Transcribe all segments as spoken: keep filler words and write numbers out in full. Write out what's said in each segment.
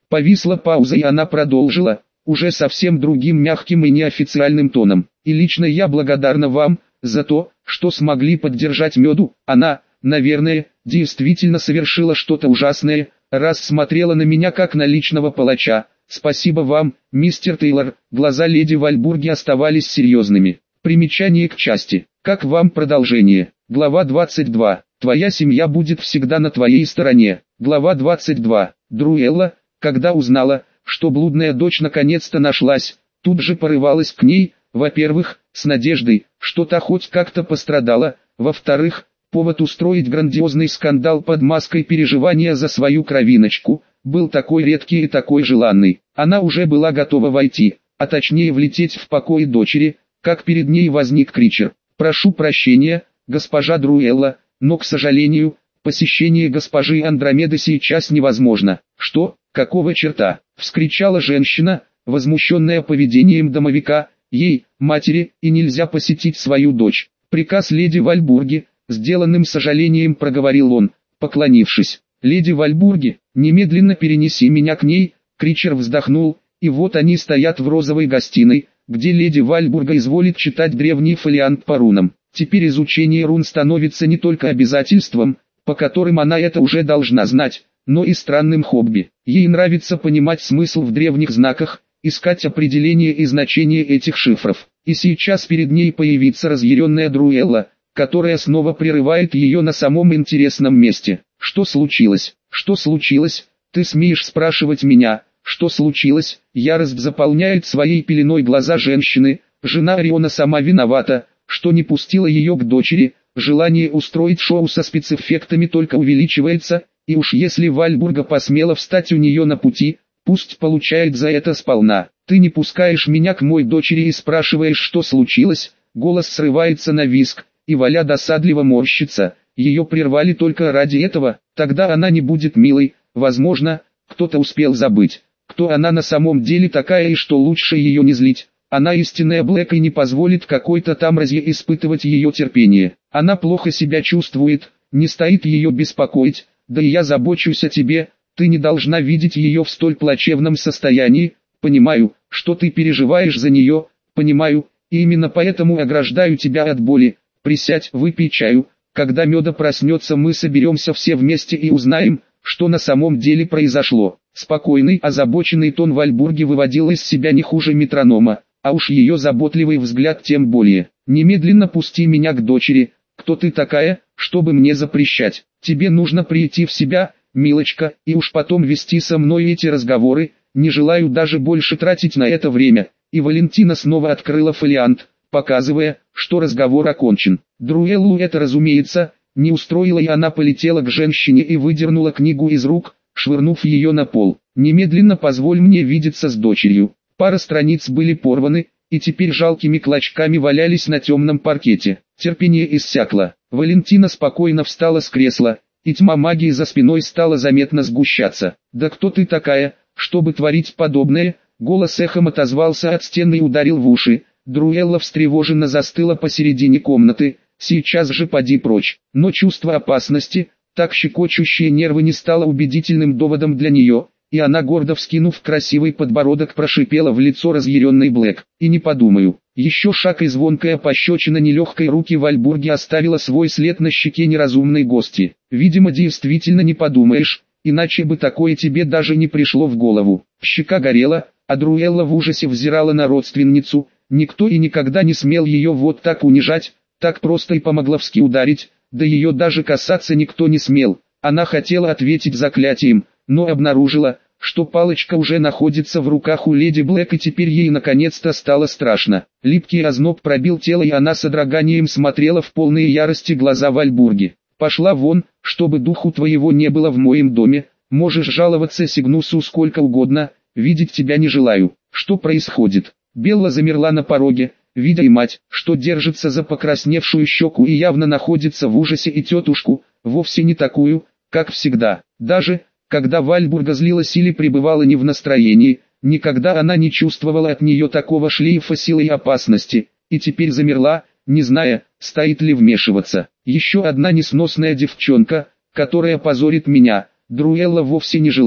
Повисла пауза, и она продолжила, уже совсем другим мягким и неофициальным тоном. И лично я благодарна вам за то, что смогли поддержать Меду. Она, наверное, действительно совершила что-то ужасное, раз смотрела на меня как на личного палача. Спасибо вам, мистер Тейлор. Глаза леди Вальбурги оставались серьезными. Примечание к части. Как вам продолжение? Глава двадцать два. Твоя семья будет всегда на твоей стороне. Глава двадцать два. Друэлла, когда узнала, что блудная дочь наконец-то нашлась, тут же порывалась к ней, во-первых, с надеждой, что та хоть как-то пострадала, во-вторых, повод устроить грандиозный скандал под маской переживания за свою кровиночку, был такой редкий и такой желанный. Она уже была готова войти, а точнее влететь в покой дочери, как перед ней возник Кричер. «Прошу прощения, госпожа Друэлла, но, к сожалению, посещение госпожи Андромеды сейчас невозможно». «Что? Какого черта?» — вскричала женщина, возмущенная поведением домовика. «Ей, матери, и нельзя посетить свою дочь». «Приказ леди Вальбурги», — сделанным сожалением проговорил он, поклонившись. «Леди Вальбурги, немедленно перенеси меня к ней». Кричер вздохнул, и вот они стоят в розовой гостиной, где леди Вальбурга изволит читать древний фолиант по рунам. Теперь изучение рун становится не только обязательством, по которым она это уже должна знать, но и странным хобби. Ей нравится понимать смысл в древних знаках, искать определение и значение этих шифров. И сейчас перед ней появится разъяренная Друэлла, которая снова прерывает ее на самом интересном месте. «Что случилось? Что случилось? Ты смеешь спрашивать меня, что случилось?» Ярость заполняет своей пеленой глаза женщины. Жена Ориона сама виновата, что не пустила ее к дочери. Желание устроить шоу со спецэффектами только увеличивается, и уж если Вальбурга посмела встать у нее на пути, пусть получает за это сполна. «Ты не пускаешь меня к моей дочери и спрашиваешь, что случилось?» Голос срывается на визг, и Валя досадливо морщится. Ее прервали только ради этого, тогда она не будет милой. Возможно, кто-то успел забыть, кто она на самом деле такая и что лучше ее не злить. Она истинная Блэк и не позволит какой-то там разъе испытывать ее терпение. Она плохо себя чувствует, не стоит ее беспокоить, да и я забочусь о тебе, ты не должна видеть ее в столь плачевном состоянии. Понимаю, что ты переживаешь за нее, понимаю, и именно поэтому ограждаю тебя от боли. Присядь, выпей чаю. Когда Меда проснется, мы соберемся все вместе и узнаем, что на самом деле произошло. Спокойный, озабоченный тон Вальбурги выводил из себя не хуже метронома, а уж ее заботливый взгляд тем более. «Немедленно пусти меня к дочери. Кто ты такая, чтобы мне запрещать? Тебе нужно прийти в себя, милочка, и уж потом вести со мной эти разговоры. Не желаю даже больше тратить на это время». И Валентина снова открыла фолиант, показывая, что разговор окончен. Друэллу это, разумеется, не устроило, и она полетела к женщине и выдернула книгу из рук, швырнув ее на пол. «Немедленно позволь мне видеться с дочерью». Пара страниц были порваны, и теперь жалкими клочками валялись на темном паркете. Терпение иссякло. Валентина спокойно встала с кресла, и тьма магии за спиной стала заметно сгущаться. «Да кто ты такая, чтобы творить подобное?» Голос эхом отозвался от стены и ударил в уши. Друэлла встревоженно застыла посередине комнаты. «Сейчас же поди прочь». Но чувство опасности, так щекочущее нервы, не стало убедительным доводом для нее, и она, гордо вскинув красивый подбородок, прошипела в лицо разъяренной Блэк: «И не подумаю». Еще шаг, и звонкая пощечина нелегкой руки Вальбурги оставила свой след на щеке неразумной гости. «Видимо, действительно не подумаешь, иначе бы такое тебе даже не пришло в голову». Щека горела, а Друэлла в ужасе взирала на родственницу. Никто и никогда не смел ее вот так унижать, так просто и по-могловски ударить, да ее даже касаться никто не смел. Она хотела ответить заклятием, но обнаружила, что палочка уже находится в руках у леди Блэк, и теперь ей наконец-то стало страшно. Липкий озноб пробил тело, и она с содроганием смотрела в полные ярости глаза Вальбурги. «Пошла вон, чтобы духу твоего не было в моем доме. Можешь жаловаться Сигнусу сколько угодно, видеть тебя не желаю». «Что происходит?» Белла замерла на пороге, видя и мать, что держится за покрасневшую щеку и явно находится в ужасе, и тетушку, вовсе не такую, как всегда. Даже, когда Вальбурга злилась или пребывала не в настроении, никогда она не чувствовала от нее такого шлейфа силы и опасности, и теперь замерла, не зная, стоит ли вмешиваться. «Еще одна несносная девчонка, которая позорит меня». Друэлла вовсе не желала,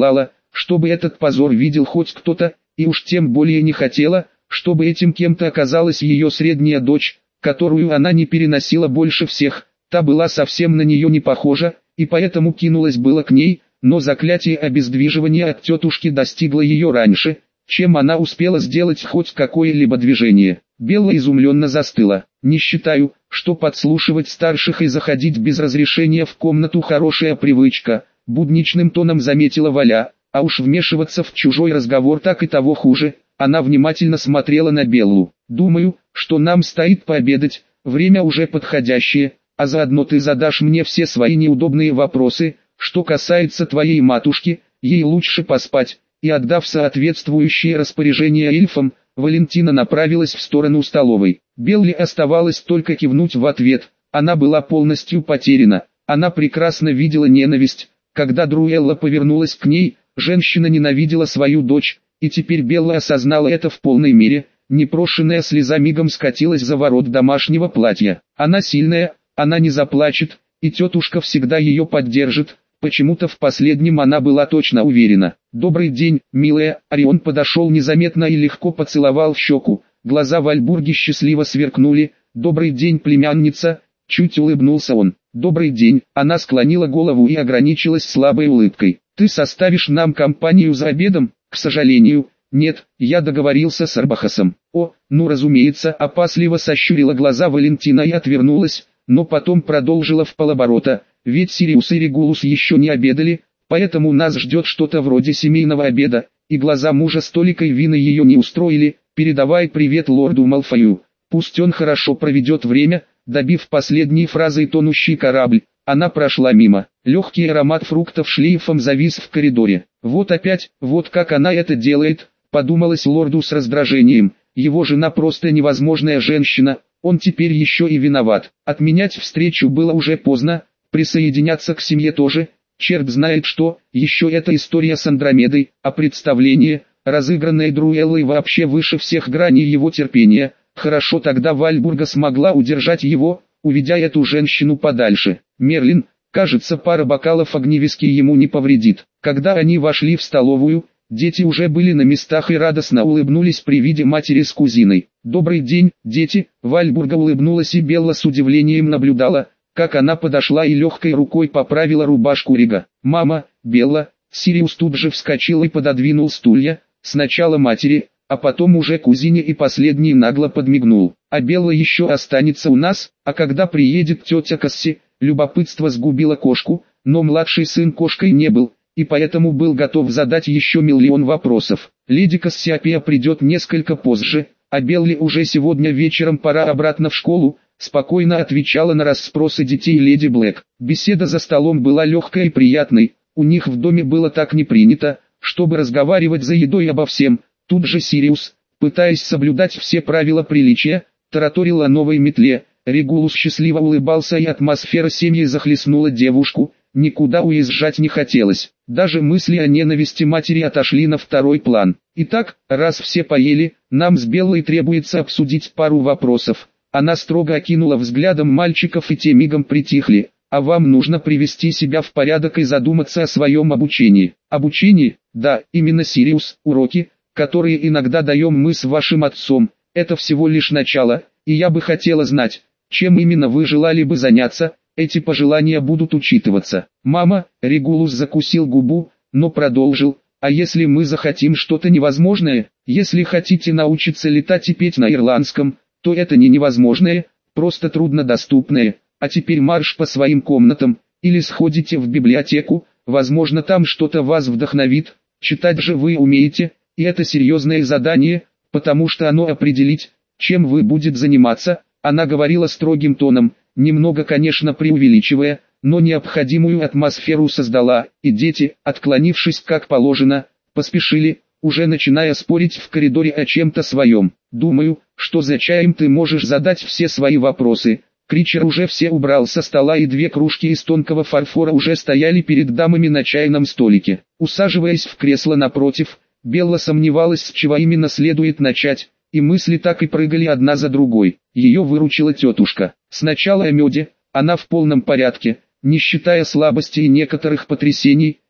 чтобы этот позор видел хоть кто-то, и уж тем более не хотела, чтобы этим кем-то оказалась ее средняя дочь, которую она не переносила больше всех. Та была совсем на нее не похожа, и поэтому кинулась было к ней, но заклятие обездвиживания от тетушки достигло ее раньше, чем она успела сделать хоть какое-либо движение. Белла изумленно застыла. «Не считаю, что подслушивать старших и заходить без разрешения в комнату хорошая привычка», будничным тоном заметила Валя, «а уж вмешиваться в чужой разговор так и того хуже». Она внимательно смотрела на Беллу. «Думаю, что нам стоит пообедать, время уже подходящее, а заодно ты задашь мне все свои неудобные вопросы. Что касается твоей матушки, ей лучше поспать». И отдав соответствующее распоряжение эльфам, Валентина направилась в сторону столовой. Белле оставалось только кивнуть в ответ. Она была полностью потеряна. Она прекрасно видела ненависть. Когда Друэлла повернулась к ней, женщина ненавидела свою дочь, и теперь Белла осознала это в полной мере. Непрошенная слеза мигом скатилась за ворот домашнего платья. Она сильная, она не заплачет, и тетушка всегда ее поддержит. Почему-то в последнем она была точно уверена. «Добрый день, милая». Орион подошел незаметно и легко поцеловал в щеку. Глаза Вальбурги счастливо сверкнули. «Добрый день, племянница». Чуть улыбнулся он. «Добрый день». Она склонила голову и ограничилась слабой улыбкой. «Ты составишь нам компанию за обедом?» «К сожалению, нет, я договорился с Арбахасом». «О, ну разумеется», опасливо сощурила глаза Валентина и отвернулась, но потом продолжила вполоборота. «Ведь Сириус и Регулус еще не обедали, поэтому нас ждет что-то вроде семейного обеда», и глаза мужа столикой вина ее не устроили. «Передавай привет лорду Малфою, пусть он хорошо проведет время». Добив последней фразой тонущий корабль, она прошла мимо. Легкий аромат фруктов шлейфом завис в коридоре. «Вот опять, вот как она это делает», подумалось лорду с раздражением. Его жена просто невозможная женщина, он теперь еще и виноват. Отменять встречу было уже поздно, присоединяться к семье тоже. Черт знает что, еще эта история с Андромедой, а представление, разыгранное Друэллой, вообще выше всех граней его терпения. Хорошо тогда Вальбурга смогла удержать его, уведя эту женщину подальше. Мерлин, кажется, пара бокалов огневиски ему не повредит. Когда они вошли в столовую, дети уже были на местах и радостно улыбнулись при виде матери с кузиной. «Добрый день, дети!» Вальбурга улыбнулась, и Белла с удивлением наблюдала, как она подошла и легкой рукой поправила рубашку Рига. «Мама, Белла!» Сириус тут же вскочил и пододвинул стулья, сначала матери, а потом уже кузине, и последний нагло подмигнул. «А Белла еще останется у нас, а когда приедет тетя Касси?» Любопытство сгубило кошку, но младший сын кошкой не был, и поэтому был готов задать еще миллион вопросов. «Леди Кассиопея придет несколько позже, а Белле уже сегодня вечером пора обратно в школу», спокойно отвечала на расспросы детей леди Блэк. Беседа за столом была легкой и приятной, у них в доме было так не принято, чтобы разговаривать за едой обо всем. Тут же Сириус, пытаясь соблюдать все правила приличия, тараторил о новой метле. Регулус счастливо улыбался, и атмосфера семьи захлестнула девушку. Никуда уезжать не хотелось. Даже мысли о ненависти матери отошли на второй план. «Итак, раз все поели, нам с Беллой требуется обсудить пару вопросов». Она строго окинула взглядом мальчиков, и те мигом притихли. «А вам нужно привести себя в порядок и задуматься о своем обучении». «Обучении? Да, именно, Сириус. Уроки, которые иногда даем мы с вашим отцом, это всего лишь начало, и я бы хотела знать, чем именно вы желали бы заняться. Эти пожелания будут учитываться». «Мама», Регулус закусил губу, но продолжил, «а если мы захотим что-то невозможное, если хотите научиться летать и петь на ирландском, то это не невозможное, просто труднодоступное. А теперь марш по своим комнатам, или сходите в библиотеку, возможно там что-то вас вдохновит, читать же вы умеете, и это серьезное задание, потому что оно определить, чем вы будете заниматься». Она говорила строгим тоном, немного, конечно, преувеличивая, но необходимую атмосферу создала, и дети, отклонившись как положено, поспешили, уже начиная спорить в коридоре о чем-то своем. «Думаю, что за чаем ты можешь задать все свои вопросы». Кричер уже все убрал со стола, и две кружки из тонкого фарфора уже стояли перед дамами на чайном столике. Усаживаясь в кресло напротив, Белла сомневалась, с чего именно следует начать, и мысли так и прыгали одна за другой. Ее выручила тетушка. Сначала о меде, она в полном порядке, не считая слабости и некоторых потрясений,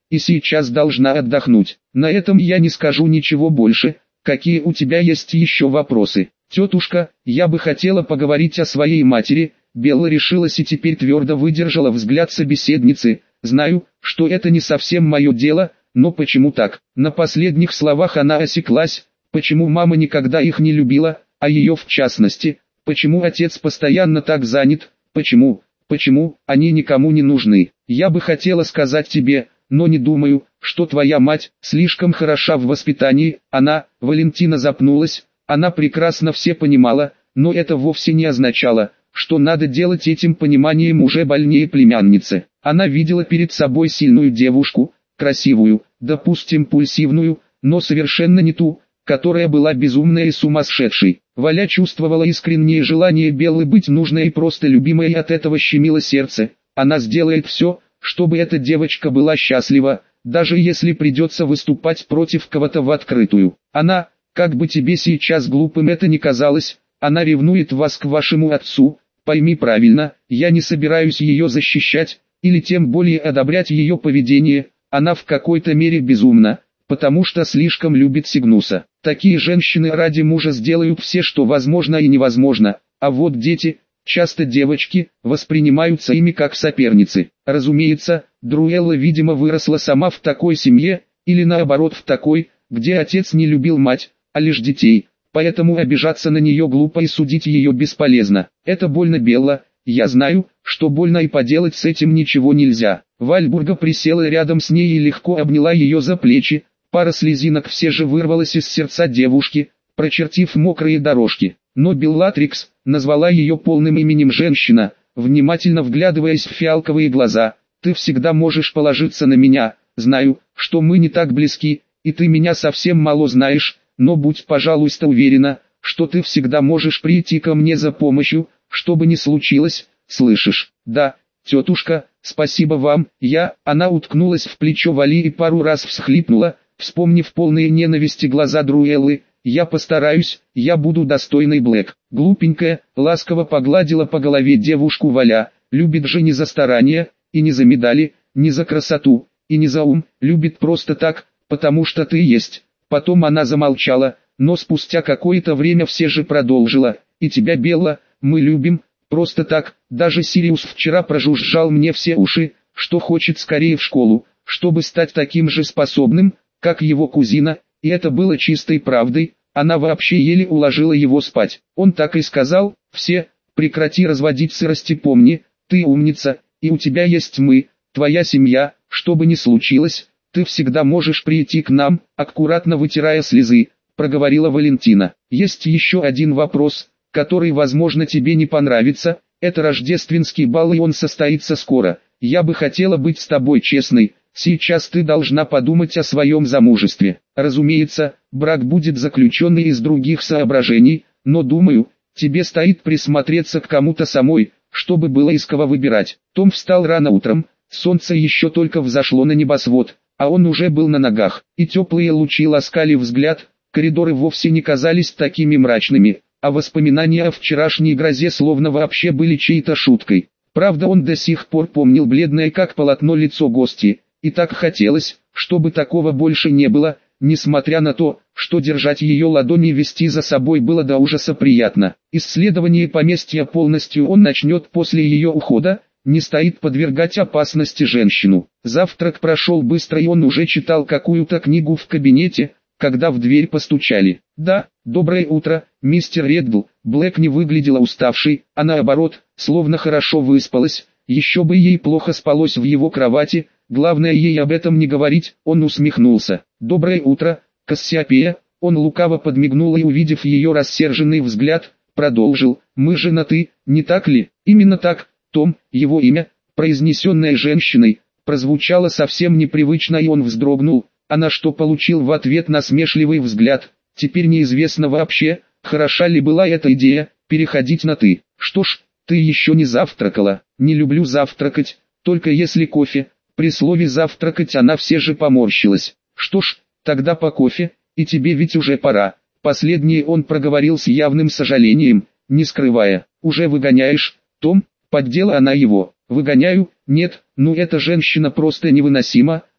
и сейчас должна отдохнуть. На этом я не скажу ничего больше. Какие у тебя есть еще вопросы? Тетушка, я бы хотела поговорить о своей матери. Белла решилась и теперь твердо выдержала взгляд собеседницы. Знаю, что это не совсем мое дело, но почему так? На последних словах она осеклась. Почему мама никогда их не любила, а ее в частности? Почему отец постоянно так занят? Почему? Почему они никому не нужны? Я бы хотела сказать тебе, но не думаю, что твоя мать слишком хороша в воспитании. Она, Валентина запнулась, она прекрасно все понимала, но это вовсе не означало, что надо делать этим пониманием уже больнее племянницы. Она видела перед собой сильную девушку, красивую, допустим импульсивную, но совершенно не ту, которая была безумной и сумасшедшей. Валя чувствовала искреннее желание Беллы быть нужной и просто любимой, и от этого щемило сердце. Она сделает все, чтобы эта девочка была счастлива, даже если придется выступать против кого-то в открытую. Она, как бы тебе сейчас глупым это ни казалось, она ревнует вас к вашему отцу. Пойми правильно, я не собираюсь ее защищать, или тем более одобрять ее поведение. Она в какой-то мере безумна, потому что слишком любит Сигнуса. Такие женщины ради мужа сделают все, что возможно и невозможно, а вот дети, часто девочки, воспринимаются ими как соперницы. Разумеется, Друэлла видимо выросла сама в такой семье, или наоборот в такой, где отец не любил мать, а лишь детей, поэтому обижаться на нее глупо и судить ее бесполезно. Это больно, Белла, я знаю, что больно, и поделать с этим ничего нельзя. Вальбурга присела рядом с ней и легко обняла ее за плечи. Пара слезинок все же вырвалась из сердца девушки, прочертив мокрые дорожки. Но Беллатрикс назвала ее полным именем женщина, внимательно вглядываясь в фиалковые глаза. «Ты всегда можешь положиться на меня, знаю, что мы не так близки, и ты меня совсем мало знаешь, но будь, пожалуйста, уверена, что ты всегда можешь прийти ко мне за помощью, что бы ни случилось, слышишь?» «Да, тетушка, спасибо вам». Я, она уткнулась в плечо Вали и пару раз всхлипнула, вспомнив полные ненависти глаза Друэллы. «Я постараюсь, я буду достойной Блэк». Глупенькая, ласково погладила по голове девушку Валя. «Любит же не за старания, и не за медали, не за красоту, и не за ум, любит просто так, потому что ты есть». Потом она замолчала, но спустя какое-то время все же продолжила. «И тебя, Белла, мы любим, просто так. Даже Сириус вчера прожужжал мне все уши, что хочет скорее в школу, чтобы стать таким же способным, как его кузина, и это было чистой правдой. Она вообще еле уложила его спать. Он так и сказал: все, прекрати разводить сырости, помни, ты умница, и у тебя есть мы, твоя семья, что бы ни случилось, ты всегда можешь прийти к нам», аккуратно вытирая слезы, проговорила Валентина. «Есть еще один вопрос, который, возможно, тебе не понравится. Это рождественский бал, и он состоится скоро. Я бы хотела быть с тобой честной. Сейчас ты должна подумать о своем замужестве. Разумеется, брак будет заключенный из других соображений, но думаю, тебе стоит присмотреться к кому-то самой, чтобы было из кого выбирать». Том встал рано утром, солнце еще только взошло на небосвод, а он уже был на ногах, и теплые лучи ласкали взгляд. Коридоры вовсе не казались такими мрачными, а воспоминания о вчерашней грозе словно вообще были чьей-то шуткой. Правда, он до сих пор помнил бледное как полотно лицо гостьи, и так хотелось, чтобы такого больше не было, несмотря на то, что держать ее ладони и вести за собой было до ужаса приятно. Исследование поместья полностью он начнет после ее ухода, не стоит подвергать опасности женщину. Завтрак прошел быстро, и он уже читал какую-то книгу в кабинете, когда в дверь постучали. «Да, доброе утро, мистер Реддл». Блэк не выглядела уставшей, а наоборот, словно хорошо выспалась. Еще бы ей плохо спалось в его кровати, главное ей об этом не говорить. Он усмехнулся. «Доброе утро, Кассиопея». Он лукаво подмигнул и, увидев ее рассерженный взгляд, продолжил: «Мы женаты, не так ли?» «Именно так, Том». Его имя, произнесенное женщиной, прозвучало совсем непривычно, и он вздрогнул, а на что получил в ответ насмешливый взгляд. Теперь неизвестно вообще, хороша ли была эта идея, переходить на «ты». «Что ж, ты еще не завтракала». «Не люблю завтракать, только если кофе». При слове «завтракать» она все же поморщилась. «Что ж, тогда по кофе, и тебе ведь уже пора». Последнее он проговорил с явным сожалением, не скрывая. «Уже выгоняешь, Том?» Поддела она его. «Выгоняю? Нет, ну эта женщина просто невыносима.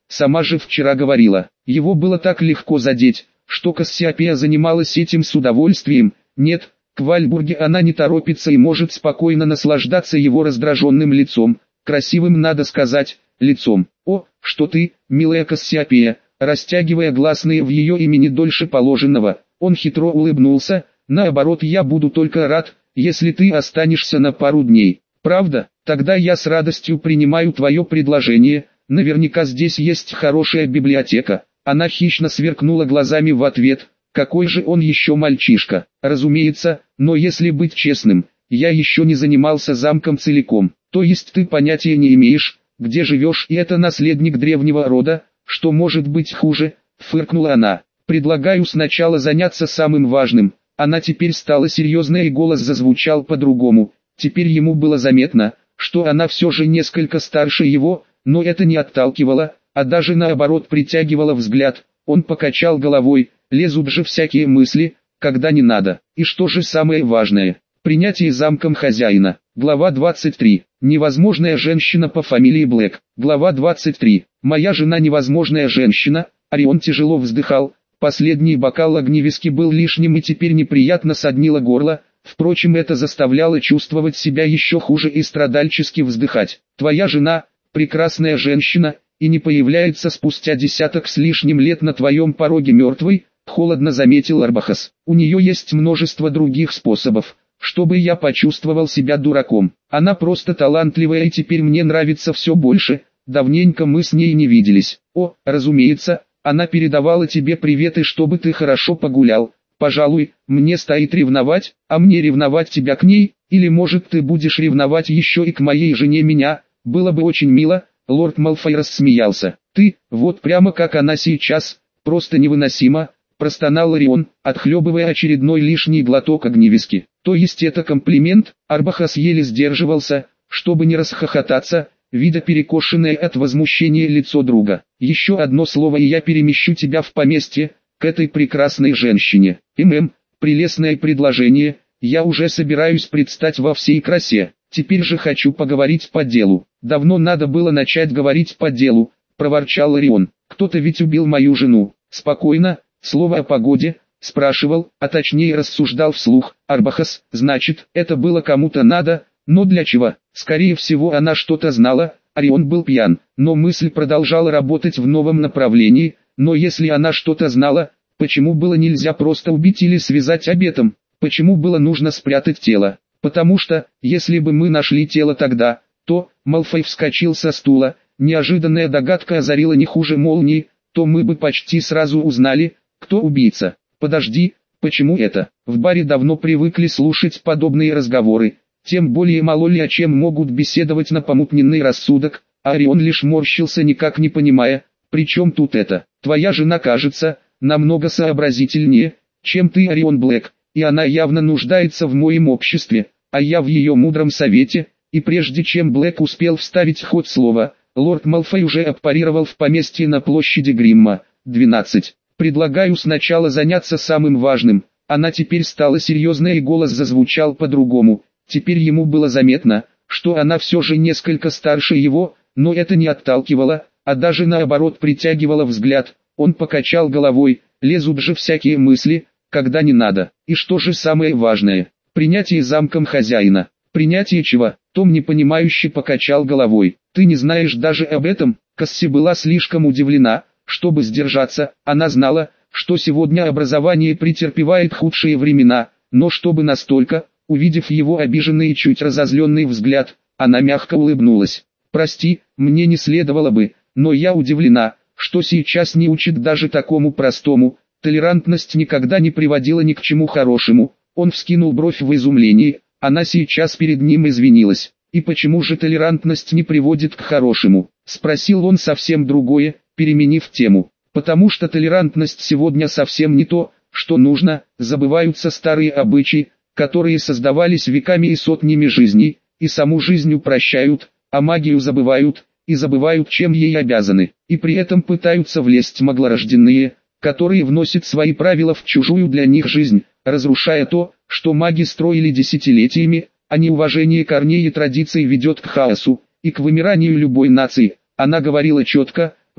сама же вчера говорила. Его было так легко задеть, что Кассиопея занималась этим с удовольствием. Нет, к Вальбурге она не торопится и может спокойно наслаждаться его раздраженным лицом, красивым, надо сказать, лицом. «О, что ты, милая Кассиопея!» Растягивая гласные в ее имени дольше положенного, он хитро улыбнулся. «Наоборот, я буду только рад, если ты останешься на пару дней. Правда? Тогда я с радостью принимаю твое предложение, наверняка здесь есть хорошая библиотека». Она хищно сверкнула глазами в ответ. «Какой же он еще мальчишка?» «Разумеется, но если быть честным, я еще не занимался замком целиком. То есть ты понятия не имеешь, где живешь, и это наследник древнего рода, что может быть хуже?» Фыркнула она. «Предлагаю сначала заняться самым важным». Она теперь стала серьезной, и голос зазвучал по-другому. Теперь ему было заметно, что она все же несколько старше его, но это не отталкивало, а даже наоборот притягивало взгляд. Он покачал головой. «Лезут же всякие мысли, когда не надо. И что же самое важное? Принятие замком хозяина». Глава двадцать три. Невозможная женщина по фамилии Блэк. Глава двадцать три. «Моя жена невозможная женщина». Орион тяжело вздыхал. Последний бокал огневиски был лишним и теперь неприятно соднило горло. Впрочем, это заставляло чувствовать себя еще хуже и страдальчески вздыхать. «Твоя жена – прекрасная женщина, и не появляется спустя десяток с лишним лет на твоем пороге мертвой», – холодно заметил Арбахас. «У нее есть множество других способов, чтобы я почувствовал себя дураком. Она просто талантливая, и теперь мне нравится все больше. Давненько мы с ней не виделись. О, разумеется, она передавала тебе привет и чтобы ты хорошо погулял. Пожалуй, мне стоит ревновать, а мне ревновать тебя к ней, или может ты будешь ревновать еще и к моей жене меня, было бы очень мило». Лорд Малфой рассмеялся. «Ты, вот прямо как она сейчас, просто невыносимо», простонал Орион, отхлебывая очередной лишний глоток огневиски. «То есть это комплимент?» Арбахас еле сдерживался, чтобы не расхохотаться, видя перекошенное от возмущения лицо друга. «Еще одно слово, и я перемещу тебя в поместье, к этой прекрасной женщине. ММ, прелестное предложение, я уже собираюсь предстать во всей красе. Теперь же хочу поговорить по делу». «Давно надо было начать говорить по делу», проворчал Орион. «Кто-то ведь убил мою жену». «Спокойно, слово о погоде», спрашивал, а точнее рассуждал вслух Арбахас. «Значит, это было кому-то надо, но для чего? Скорее всего, она что-то знала». Орион был пьян, но мысль продолжала работать в новом направлении. «Но если она что-то знала, почему было нельзя просто убить или связать обетом? Почему было нужно спрятать тело? Потому что, если бы мы нашли тело тогда, то...» Малфой вскочил со стула, неожиданная догадка озарила не хуже молнии, «то мы бы почти сразу узнали, кто убийца». «Подожди, почему это?» В баре давно привыкли слушать подобные разговоры, тем более мало ли о чем могут беседовать на помутненный рассудок, а Орион лишь морщился, никак не понимая, при чем тут это. «Твоя жена, кажется, намного сообразительнее, чем ты, Орион Блэк, и она явно нуждается в моем обществе, а я в ее мудром совете». И прежде чем Блэк успел вставить ход слова, лорд Малфой уже аппарировал в поместье на площади Гримма. двенадцать. «Предлагаю сначала заняться самым важным». Она теперь стала серьезной, и голос зазвучал по-другому. Теперь ему было заметно, что она все же несколько старше его, но это не отталкивало, а даже наоборот притягивало взгляд. Он покачал головой. «Лезут же всякие мысли, когда не надо. И что же самое важное? Принятие замком хозяина». «Принятие чего?» Том непонимающе покачал головой. «Ты не знаешь даже об этом?» Касси была слишком удивлена, чтобы сдержаться. Она знала, что сегодня образование претерпевает худшие времена, но чтобы настолько, увидев его обиженный и чуть разозленный взгляд, она мягко улыбнулась. «Прости, мне не следовало бы, но я удивлена, что сейчас не учат даже такому простому. Толерантность никогда не приводила ни к чему хорошему». Он вскинул бровь в изумлении. Она сейчас перед ним извинилась. «И почему же толерантность не приводит к хорошему?» — спросил он совсем другое, переменив тему. «Потому что толерантность сегодня совсем не то, что нужно, забываются старые обычаи, которые создавались веками и сотнями жизней, и саму жизнь упрощают, а магию забывают, и забывают, чем ей обязаны, и при этом пытаются влезть маглорожденные, которые вносят свои правила в чужую для них жизнь, разрушая то, что маги строили десятилетиями, а неуважение корней и традиций ведет к хаосу и к вымиранию любой нации». Она говорила четко,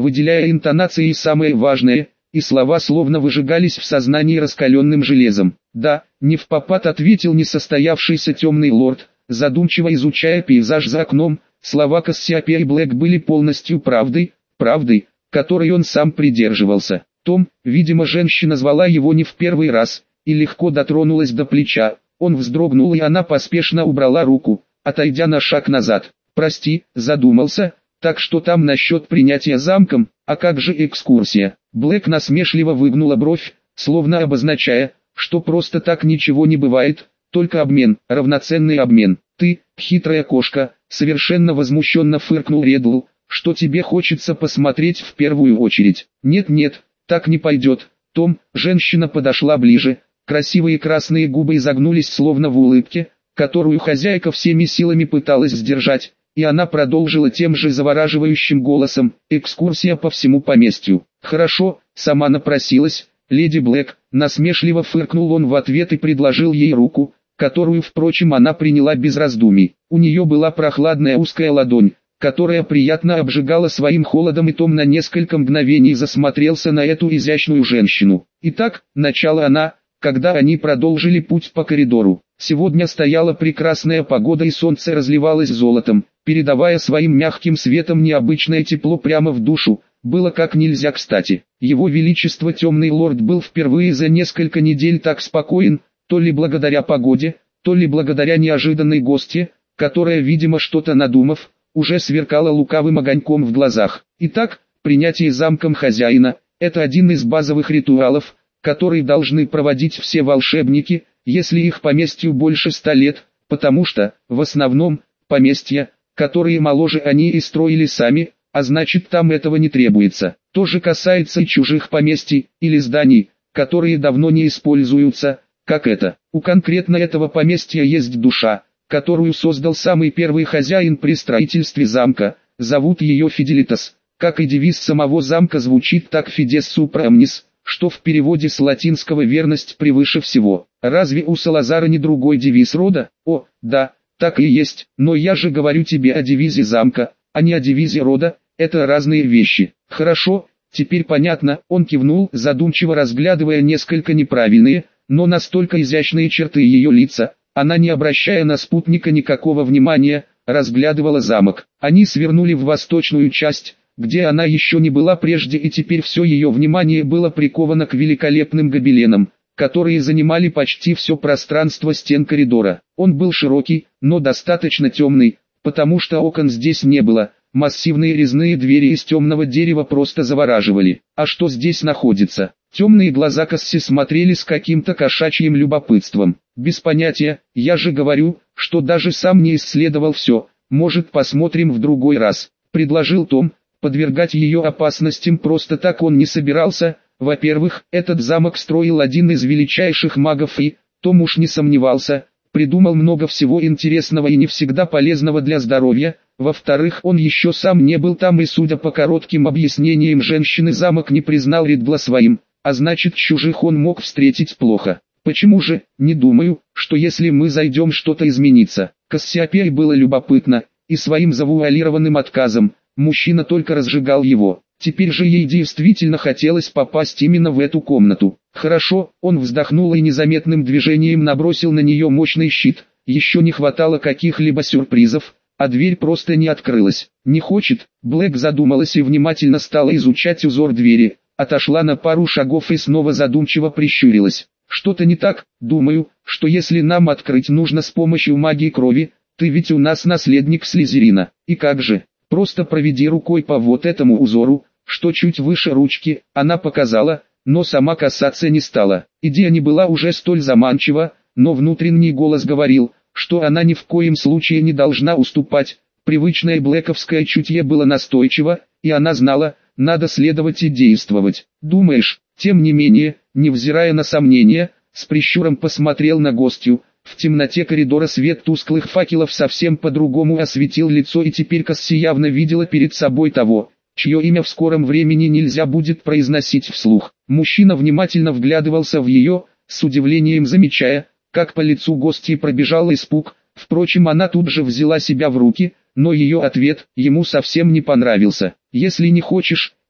выделяя интонации самое важное, и слова словно выжигались в сознании раскаленным железом. «Да», — невпопад ответил несостоявшийся темный лорд, задумчиво изучая пейзаж за окном. Слова Кассиопеи Блэк были полностью правдой, правдой, которой он сам придерживался. Том, видимо, женщина звала его не в первый раз, и легко дотронулась до плеча. Он вздрогнул, и она поспешно убрала руку, отойдя на шаг назад. «Прости», — задумался, «так что там насчет принятия замком, а как же экскурсия?» Блэк насмешливо выгнула бровь, словно обозначая, что просто так ничего не бывает, только обмен, равноценный обмен. «Ты, хитрая кошка», — совершенно возмущенно фыркнул Реддл, «что тебе хочется посмотреть в первую очередь?» «Нет-нет, так не пойдет». Том, женщина подошла ближе, красивые красные губы изогнулись словно в улыбке, которую хозяйка всеми силами пыталась сдержать, и она продолжила тем же завораживающим голосом: «Экскурсия по всему поместью». «Хорошо», сама напросилась, леди Блэк. Насмешливо фыркнул он в ответ и предложил ей руку, которую, впрочем, она приняла без раздумий. У нее была прохладная узкая ладонь, которая приятно обжигала своим холодом, и Том на несколько мгновений засмотрелся на эту изящную женщину. «Итак», начала она, когда они продолжили путь по коридору. Сегодня стояла прекрасная погода, и солнце разливалось золотом, передавая своим мягким светом необычное тепло прямо в душу. Было как нельзя кстати. Его Величество Темный Лорд был впервые за несколько недель так спокоен, то ли благодаря погоде, то ли благодаря неожиданной гостье, которая, видимо, что-то надумав, уже сверкала лукавым огоньком в глазах. Итак, принятие замком хозяина – это один из базовых ритуалов, который должны проводить все волшебники, если их поместью больше ста лет, потому что, в основном, поместья, которые моложе они и строили сами, а значит там этого не требуется. То же касается и чужих поместий, или зданий, которые давно не используются, как это. У конкретно этого поместья есть душа, которую создал самый первый хозяин при строительстве замка, зовут ее Фиделитас. Как и девиз самого замка звучит так: «Fides supra omnis», что в переводе с латинского «верность превыше всего». Разве у Салазара не другой девиз рода? О, да, так и есть, но я же говорю тебе о девизе замка, а не о девизе рода, это разные вещи. Хорошо, теперь понятно, он кивнул, задумчиво разглядывая несколько неправильные, но настолько изящные черты ее лица. Она, не обращая на спутника никакого внимания, разглядывала замок. Они свернули в восточную часть, где она еще не была прежде, и теперь все ее внимание было приковано к великолепным гобеленам, которые занимали почти все пространство стен коридора. Он был широкий, но достаточно темный, потому что окон здесь не было. Массивные резные двери из темного дерева просто завораживали. А что здесь находится? Темные глаза Касси смотрели с каким-то кошачьим любопытством. Без понятия, я же говорю, что даже сам не исследовал все. Может, посмотрим в другой раз, предложил Том. Подвергать ее опасностям просто так он не собирался. Во-первых, этот замок строил один из величайших магов, и, Том уж не сомневался, придумал много всего интересного и не всегда полезного для здоровья. Во-вторых, он еще сам не был там, и, судя по коротким объяснениям женщины, замок не признал Реддла своим, а значит, чужих он мог встретить плохо. Почему же? Не думаю, что если мы зайдем, что-то изменится. Кассиопее было любопытно, и своим завуалированным отказом мужчина только разжигал его. Теперь же ей действительно хотелось попасть именно в эту комнату. Хорошо, он вздохнул и незаметным движением набросил на нее мощный щит. Еще не хватало каких-либо сюрпризов, а дверь просто не открылась. Не хочет. Блэк задумалась и внимательно стала изучать узор двери. Отошла на пару шагов и снова задумчиво прищурилась. Что-то не так? Думаю, что если нам открыть нужно с помощью магии крови, ты ведь у нас наследник Слизерина. И как же? Просто проведи рукой по вот этому узору, что чуть выше ручки. Она показала, но сама касаться не стала. Идея не была уже столь заманчива, но внутренний голос говорил, что она ни в коем случае не должна уступать. Привычное блэковское чутье было настойчиво, и она знала, надо следовать и действовать. Думаешь? Тем не менее, невзирая на сомнения, с прищуром посмотрел на гостью. В темноте коридора свет тусклых факелов совсем по-другому осветил лицо, и теперь Касси явно видела перед собой того, чье имя в скором времени нельзя будет произносить вслух. Мужчина внимательно вглядывался в ее, с удивлением замечая, как по лицу гостьи пробежал испуг. Впрочем, она тут же взяла себя в руки, но ее ответ ему совсем не понравился. «Если не хочешь,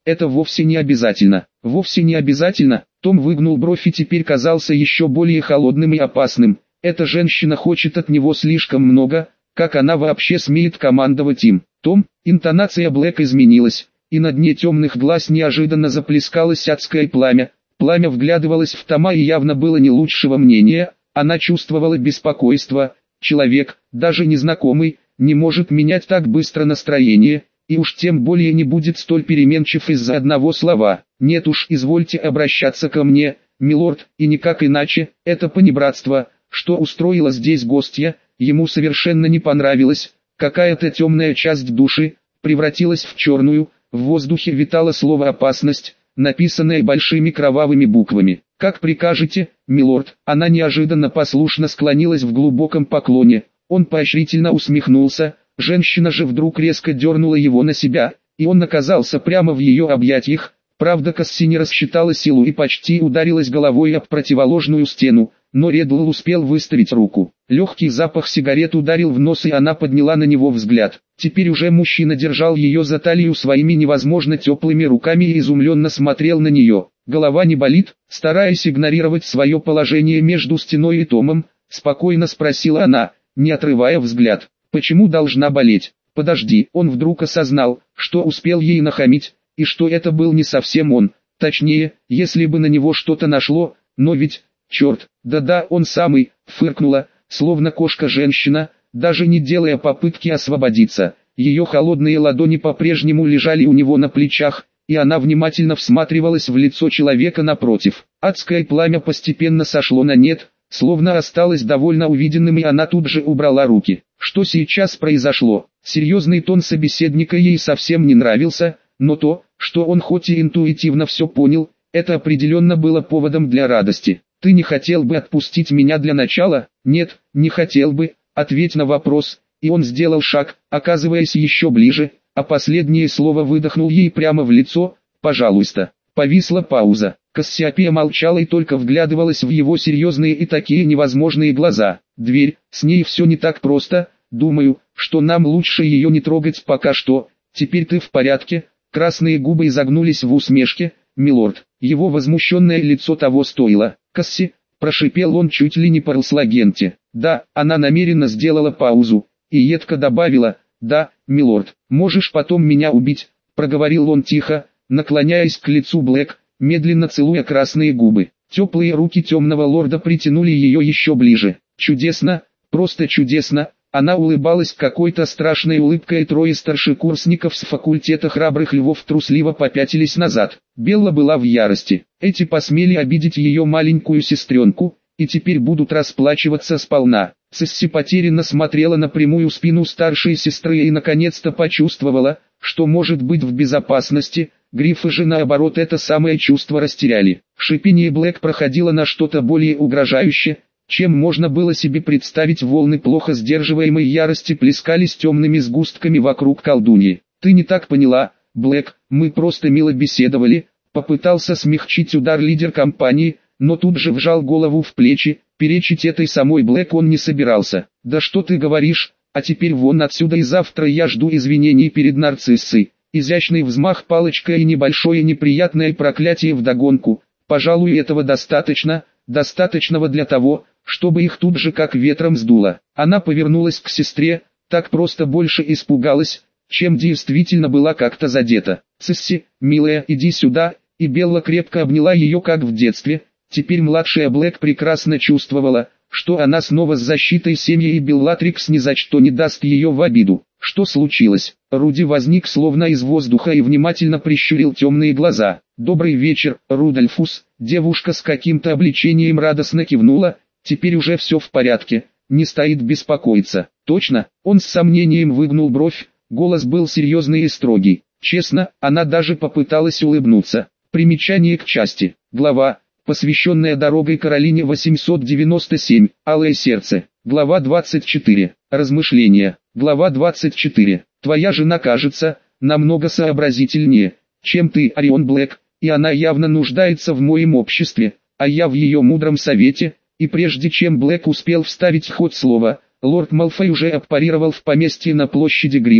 это вовсе не обязательно. Вовсе не обязательно. Том выгнул бровь и теперь казался еще более холодным и опасным. Эта женщина хочет от него слишком много, как она вообще смеет командовать им? Том, интонация Блэк изменилась, и на дне темных глаз неожиданно заплескалось адское пламя. Пламя вглядывалось в Тома и явно было не лучшего мнения, она чувствовала беспокойство. Человек, даже незнакомый, не может менять так быстро настроение, и уж тем более не будет столь переменчив из-за одного слова. Нет уж, извольте обращаться ко мне, милорд, и никак иначе, это понебратство, что устроила здесь гостья, ему совершенно не понравилось. Какая-то темная часть души превратилась в черную, в воздухе витало слово «опасность», написанное большими кровавыми буквами. «Как прикажете, милорд». Она неожиданно послушно склонилась в глубоком поклоне. Он поощрительно усмехнулся, женщина же вдруг резко дернула его на себя, и он оказался прямо в ее объятиях. Правда, Касси не рассчитала силу и почти ударилась головой об противоположную стену, но Реддл успел выставить руку. Легкий запах сигарет ударил в нос, и она подняла на него взгляд. Теперь уже мужчина держал ее за талию своими невозможно теплыми руками и изумленно смотрел на нее. «Голова не болит?» Стараясь игнорировать свое положение между стеной и Томом, спокойно спросила она, не отрывая взгляд. «Почему должна болеть?» «Подожди». Он вдруг осознал, что успел ей нахамить, и что это был не совсем он. Точнее, если бы на него что-то нашло, но ведь... «Черт, да-да, он самый», — фыркнула, словно кошка-женщина, даже не делая попытки освободиться. Ее холодные ладони по-прежнему лежали у него на плечах, и она внимательно всматривалась в лицо человека напротив. Адское пламя постепенно сошло на нет, словно осталось довольно увиденным, и она тут же убрала руки. Что сейчас произошло? Серьезный тон собеседника ей совсем не нравился, но то, что он хоть и интуитивно все понял, это определенно было поводом для радости. «Ты не хотел бы отпустить меня для начала?» «Нет, не хотел бы», ответь на вопрос, и он сделал шаг, оказываясь еще ближе, а последнее слово выдохнул ей прямо в лицо. «Пожалуйста». Повисла пауза. Кассиопея молчала и только вглядывалась в его серьезные и такие невозможные глаза. «Дверь, с ней все не так просто, думаю, что нам лучше ее не трогать пока что. Теперь ты в порядке?» Красные губы изогнулись в усмешке. «Милорд». Его возмущенное лицо того стоило. «Касси», прошипел он чуть ли не по-руслагенте. «Да», она намеренно сделала паузу, и едко добавила, «Да, милорд, можешь потом меня убить», проговорил он тихо, наклоняясь к лицу Блэк, медленно целуя красные губы. Теплые руки темного лорда притянули ее еще ближе. «Чудесно, просто чудесно». Она улыбалась какой-то страшной улыбкой, и трое старшекурсников с факультета храбрых львов трусливо попятились назад. Белла была в ярости. Эти посмели обидеть ее маленькую сестренку, и теперь будут расплачиваться сполна. Цесси потерянно смотрела на прямую спину старшей сестры и наконец-то почувствовала, что может быть в безопасности. Грифы же наоборот это самое чувство растеряли. Шипение Блэк проходило на что-то более угрожающее, чем можно было себе представить. Волны плохо сдерживаемой ярости плескались темными сгустками вокруг колдуньи. «Ты не так поняла, Блэк, мы просто мило беседовали», попытался смягчить удар лидер компании, но тут же вжал голову в плечи. Перечить этой самой Блэк он не собирался. «Да что ты говоришь, а теперь вон отсюда, и завтра я жду извинений перед нарциссой». Изящный взмах палочкой и небольшое неприятное проклятие вдогонку. Пожалуй, этого достаточно, достаточного для того, чтобы их тут же как ветром сдуло. Она повернулась к сестре, так просто больше испугалась, чем действительно была как-то задета. «Цесси, милая, иди сюда», и Белла крепко обняла ее как в детстве. Теперь младшая Блэк прекрасно чувствовала, что она снова с защитой семьи, и Беллатрикс ни за что не даст ее в обиду. «Что случилось?» Руди возник словно из воздуха и внимательно прищурил темные глаза. «Добрый вечер, Рудольфус». Девушка с каким-то облегчением радостно кивнула. «Теперь уже все в порядке, не стоит беспокоиться». «Точно?» Он с сомнением выгнул бровь, голос был серьезный и строгий. Честно, она даже попыталась улыбнуться. Примечание к части. Глава, посвященная дорогой Каролине восемьсот девяносто семь, Алое сердце. Глава двадцать четыре. Размышления. Глава двадцать четыре. Твоя жена кажется намного сообразительнее, чем ты, Орион Блэк, и она явно нуждается в моем обществе, а я в ее мудром совете. И прежде чем Блэк успел вставить в ход слово, лорд Малфой уже аппарировал в поместье на площади Гримма.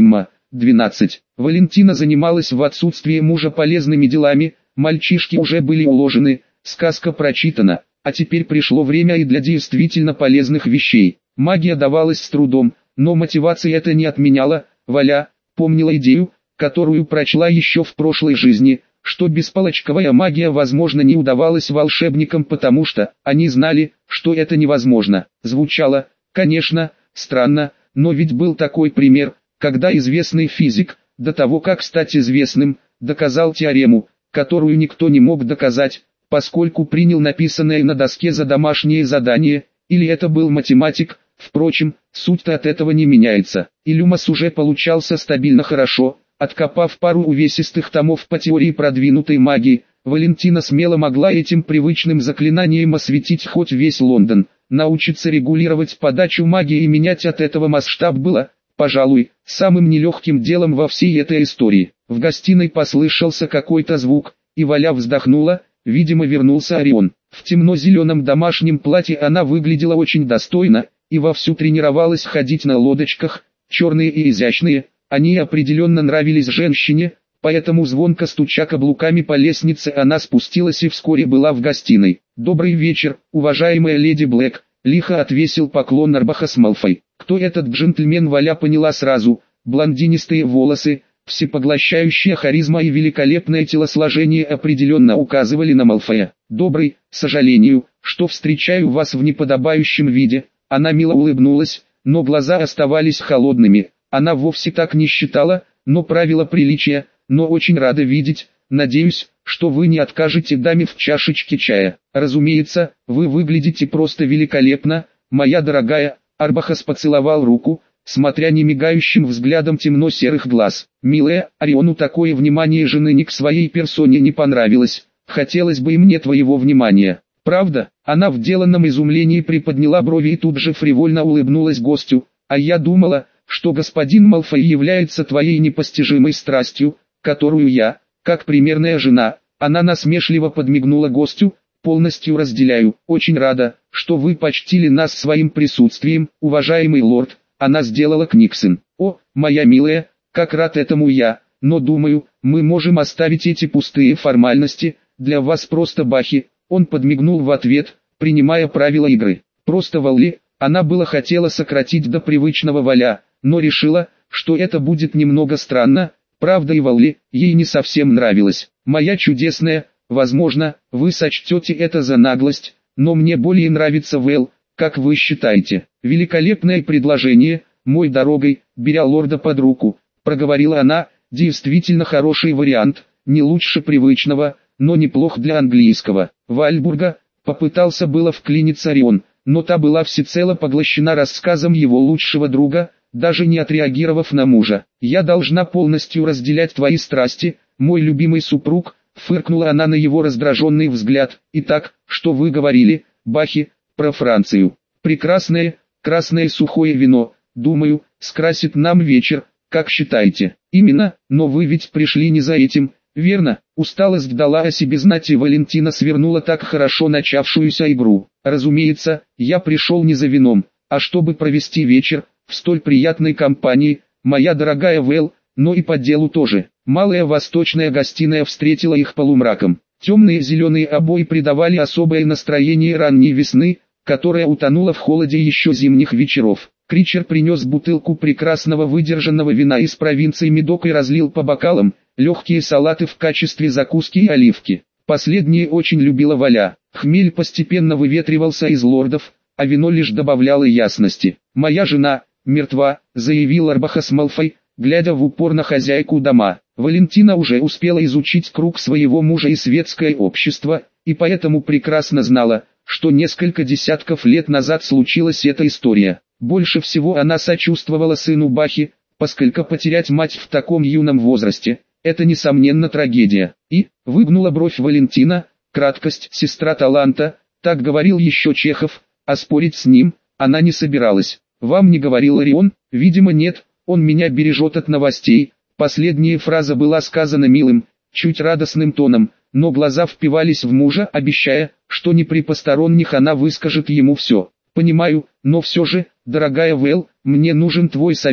двенадцать. Валентина занималась в отсутствие мужа полезными делами, мальчишки уже были уложены, сказка прочитана, а теперь пришло время и для действительно полезных вещей. Магия давалась с трудом, но мотивация это не отменяла. Валя помнила идею, которую прочла еще в прошлой жизни, что беспалочковая магия возможно не удавалась волшебникам, потому что они знали, что это невозможно. Звучало, конечно, странно, но ведь был такой пример, когда известный физик, до того как стать известным, доказал теорему, которую никто не мог доказать, поскольку принял написанное на доске за домашнее задание, или это был математик. Впрочем, суть-то от этого не меняется. И Люмос уже получался стабильно хорошо. Откопав пару увесистых томов по теории продвинутой магии, Валентина смело могла этим привычным заклинанием осветить хоть весь Лондон. Научиться регулировать подачу магии и менять от этого масштаб было, пожалуй, самым нелегким делом во всей этой истории. В гостиной послышался какой-то звук, и Валя вздохнула, видимо вернулся Орион. В темно-зеленом домашнем платье она выглядела очень достойно, и вовсю тренировалась ходить на лодочках, черные и изящные. Они определенно нравились женщине, поэтому звонко стуча каблуками по лестнице она спустилась и вскоре была в гостиной. «Добрый вечер, уважаемая леди Блэк», — лихо отвесил поклон Арбахас Малфой. Кто этот джентльмен, Валя поняла сразу: блондинистые волосы, всепоглощающая харизма и великолепное телосложение определенно указывали на Малфоя. «Добрый, сожалению, что встречаю вас в неподобающем виде». Она мило улыбнулась, но глаза оставались холодными. Она вовсе так не считала, но правила приличия, но очень рада видеть. Надеюсь, что вы не откажете даме в чашечке чая. Разумеется, вы выглядите просто великолепно, моя дорогая. Арбахас поцеловал руку, смотря немигающим взглядом темно-серых глаз. Милая, Ориону такое внимание жены ни к своей персоне не понравилось. Хотелось бы и мне твоего внимания. Правда? Она в деланном изумлении приподняла брови и тут же фривольно улыбнулась гостю. А я думала, что господин Малфой является твоей непостижимой страстью, которую я, как примерная жена, она насмешливо подмигнула гостю, полностью разделяю. Очень рада, что вы почтили нас своим присутствием, уважаемый лорд. Она сделала книксон. О, моя милая, как рад этому я, но думаю, мы можем оставить эти пустые формальности, для вас просто бахи. Он подмигнул в ответ, принимая правила игры. Просто Валли. Она было хотела сократить до привычного Валя, но решила, что это будет немного странно. Правда, и Валли ей не совсем нравилось. Моя чудесная, возможно, вы сочтете это за наглость, но мне более нравится Вэл, как вы считаете. Великолепное предложение, мой дорогой, беря лорда под руку, проговорила она, действительно хороший вариант, не лучше привычного, но неплох для английского. Вальбурга, попытался было вклиниться Орион, но та была всецело поглощена рассказом его лучшего друга, даже не отреагировав на мужа. «Я должна полностью разделять твои страсти, мой любимый супруг», — фыркнула она на его раздраженный взгляд. «Итак, что вы говорили, бахи, про Францию?» «Прекрасное, красное сухое вино, думаю, скрасит нам вечер, как считаете?» «Именно, но вы ведь пришли не за этим, верно?» Усталость дала о себе знать, и Валентина свернула так хорошо начавшуюся игру. «Разумеется, я пришел не за вином, а чтобы провести вечер в столь приятной компании, моя дорогая Вэл, но и по делу тоже». Малая восточная гостиная встретила их полумраком. Темные зеленые обои придавали особое настроение ранней весны, которая утонула в холоде еще зимних вечеров. Кричер принес бутылку прекрасного выдержанного вина из провинции Медок и разлил по бокалам легкие салаты в качестве закуски и оливки. Последние очень любила Валя. Хмель постепенно выветривался из лордов, а вино лишь добавляло ясности. «Моя жена мертва», — заявил Арбахас Малфой, глядя в упор на хозяйку дома. Валентина уже успела изучить круг своего мужа и светское общество, и поэтому прекрасно знала, что несколько десятков лет назад случилась эта история. Больше всего она сочувствовала сыну Бахи, поскольку потерять мать в таком юном возрасте – это несомненно трагедия. И, выгнула бровь Валентина, краткость – сестра таланта, так говорил еще Чехов, а спорить с ним она не собиралась. «Вам не говорил Орион?» «Видимо нет, он меня бережет от новостей». Последняя фраза была сказана милым, чуть радостным тоном, но глаза впивались в мужа, обещая, что не при посторонних она выскажет ему все. «Понимаю, но все же, дорогая Вэл, мне нужен твой совет»,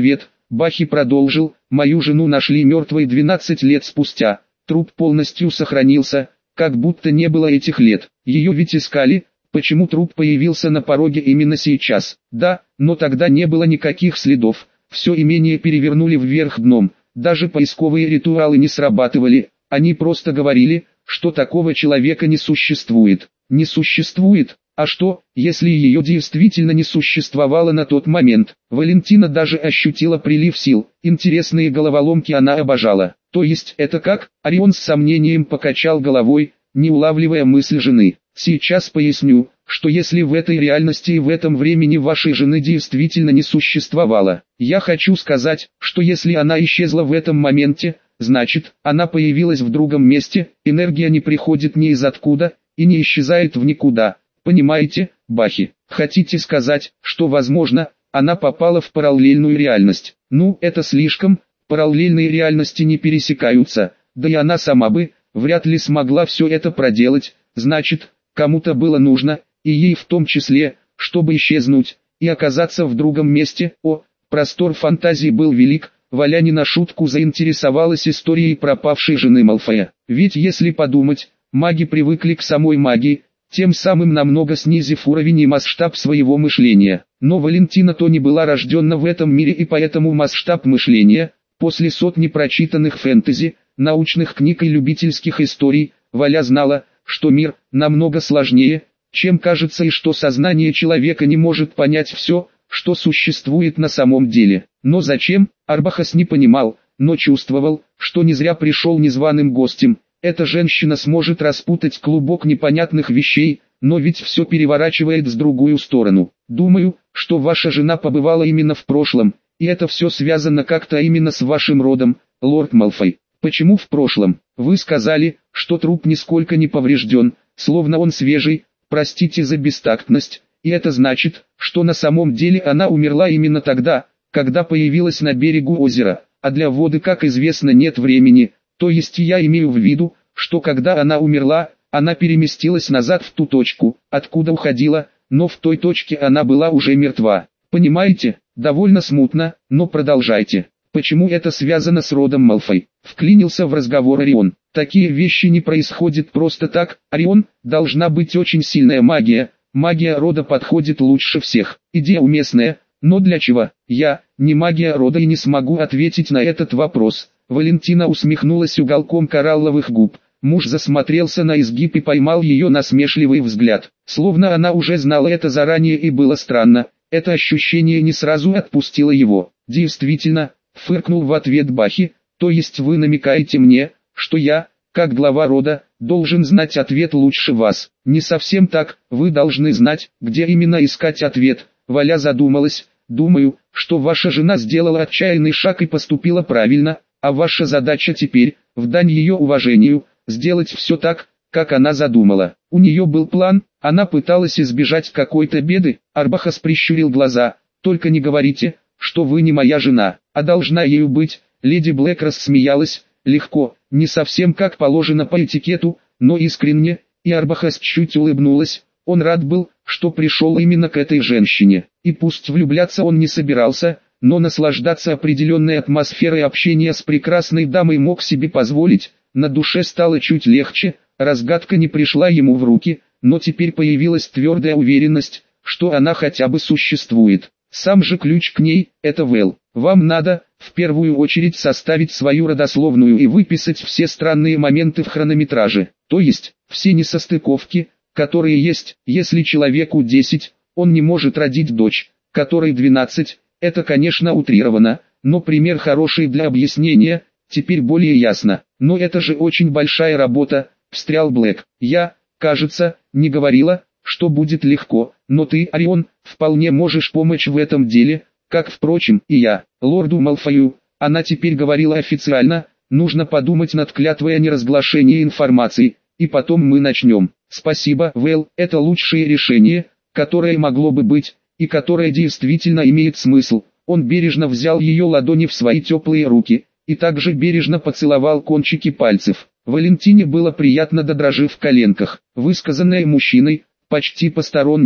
Бахи продолжил, мою жену нашли мертвой двенадцать лет спустя, труп полностью сохранился, как будто не было этих лет. Ее ведь искали, почему труп появился на пороге именно сейчас? Да, но тогда не было никаких следов, все имение перевернули вверх дном, даже поисковые ритуалы не срабатывали, они просто говорили, что такого человека не существует. Не существует? А что, если ее действительно не существовало на тот момент? Валентина даже ощутила прилив сил, интересные головоломки она обожала. То есть это как? Орион с сомнением покачал головой, не улавливая мысль жены. Сейчас поясню, что если в этой реальности и в этом времени вашей жены действительно не существовало, я хочу сказать, что если она исчезла в этом моменте, значит, она появилась в другом месте, энергия не приходит ни из откуда, и не исчезает в никуда. Понимаете, Бахи? Хотите сказать, что возможно, она попала в параллельную реальность? Ну, это слишком, параллельные реальности не пересекаются, да и она сама бы, вряд ли смогла все это проделать, значит, кому-то было нужно, и ей в том числе, чтобы исчезнуть, и оказаться в другом месте. О, простор фантазии был велик, Валя не на шутку заинтересовалась историей пропавшей жены Малфоя. Ведь если подумать, маги привыкли к самой магии, тем самым намного снизив уровень и масштаб своего мышления. Но Валентина то не была рождена в этом мире, и поэтому масштаб мышления, после сотни прочитанных фэнтези, научных книг и любительских историй, Валя знала, что мир намного сложнее, чем кажется, и что сознание человека не может понять все, что существует на самом деле. Но зачем, Арбахас не понимал, но чувствовал, что не зря пришел незваным гостем. Эта женщина сможет распутать клубок непонятных вещей, но ведь все переворачивает в другую сторону. Думаю, что ваша жена побывала именно в прошлом, и это все связано как-то именно с вашим родом, лорд Малфой. Почему в прошлом? Вы сказали, что труп нисколько не поврежден, словно он свежий, простите за бестактность, и это значит, что на самом деле она умерла именно тогда, когда появилась на берегу озера, а для воды, как известно, нет времени. То есть я имею в виду, что когда она умерла, она переместилась назад в ту точку, откуда уходила, но в той точке она была уже мертва. Понимаете? Довольно смутно, но продолжайте. Почему это связано с родом Малфой? Вклинился в разговор Орион. Такие вещи не происходят просто так. Орион, должна быть очень сильная магия. Магия рода подходит лучше всех. Идея уместная, но для чего? Я, не магия рода, и не смогу ответить на этот вопрос. Валентина усмехнулась уголком коралловых губ. Муж засмотрелся на изгиб и поймал ее насмешливый взгляд. Словно она уже знала это заранее, и было странно. Это ощущение не сразу отпустило его. Действительно, фыркнул в ответ Бахи, то есть вы намекаете мне, что я, как глава рода, должен знать ответ лучше вас. Не совсем так, вы должны знать, где именно искать ответ. Валя задумалась. Думаю, что ваша жена сделала отчаянный шаг и поступила правильно. А ваша задача теперь, в дань ее уважению, сделать все так, как она задумала. У нее был план, она пыталась избежать какой-то беды. Арбахас прищурил глаза. Только не говорите, что вы не моя жена, а должна ею быть. Леди Блэк рассмеялась, легко, не совсем как положено по этикету, но искренне, и Арбахас чуть улыбнулась. Он рад был, что пришел именно к этой женщине. И пусть влюбляться он не собирался, но наслаждаться определенной атмосферой общения с прекрасной дамой мог себе позволить. На душе стало чуть легче, разгадка не пришла ему в руки, но теперь появилась твердая уверенность, что она хотя бы существует. Сам же ключ к ней – это Вэл. Вам надо, в первую очередь, составить свою родословную и выписать все странные моменты в хронометраже, то есть, все несостыковки, которые есть. Если человеку десять, он не может родить дочь, которой двенадцать. Это, конечно, утрировано, но пример хороший для объяснения, теперь более ясно. Но это же очень большая работа, встрял Блэк. Я, кажется, не говорила, что будет легко, но ты, Орион, вполне можешь помочь в этом деле, как, впрочем, и я. Лорду Малфою, она теперь говорила официально, нужно подумать над клятвой о неразглашении информации, и потом мы начнем. Спасибо, Вэл, это лучшее решение, которое могло бы быть, и которое действительно имеет смысл. Он бережно взял ее ладони в свои теплые руки, и также бережно поцеловал кончики пальцев. Валентине было приятно до дрожи в коленках. Высказанное мужчиной, почти посторонним,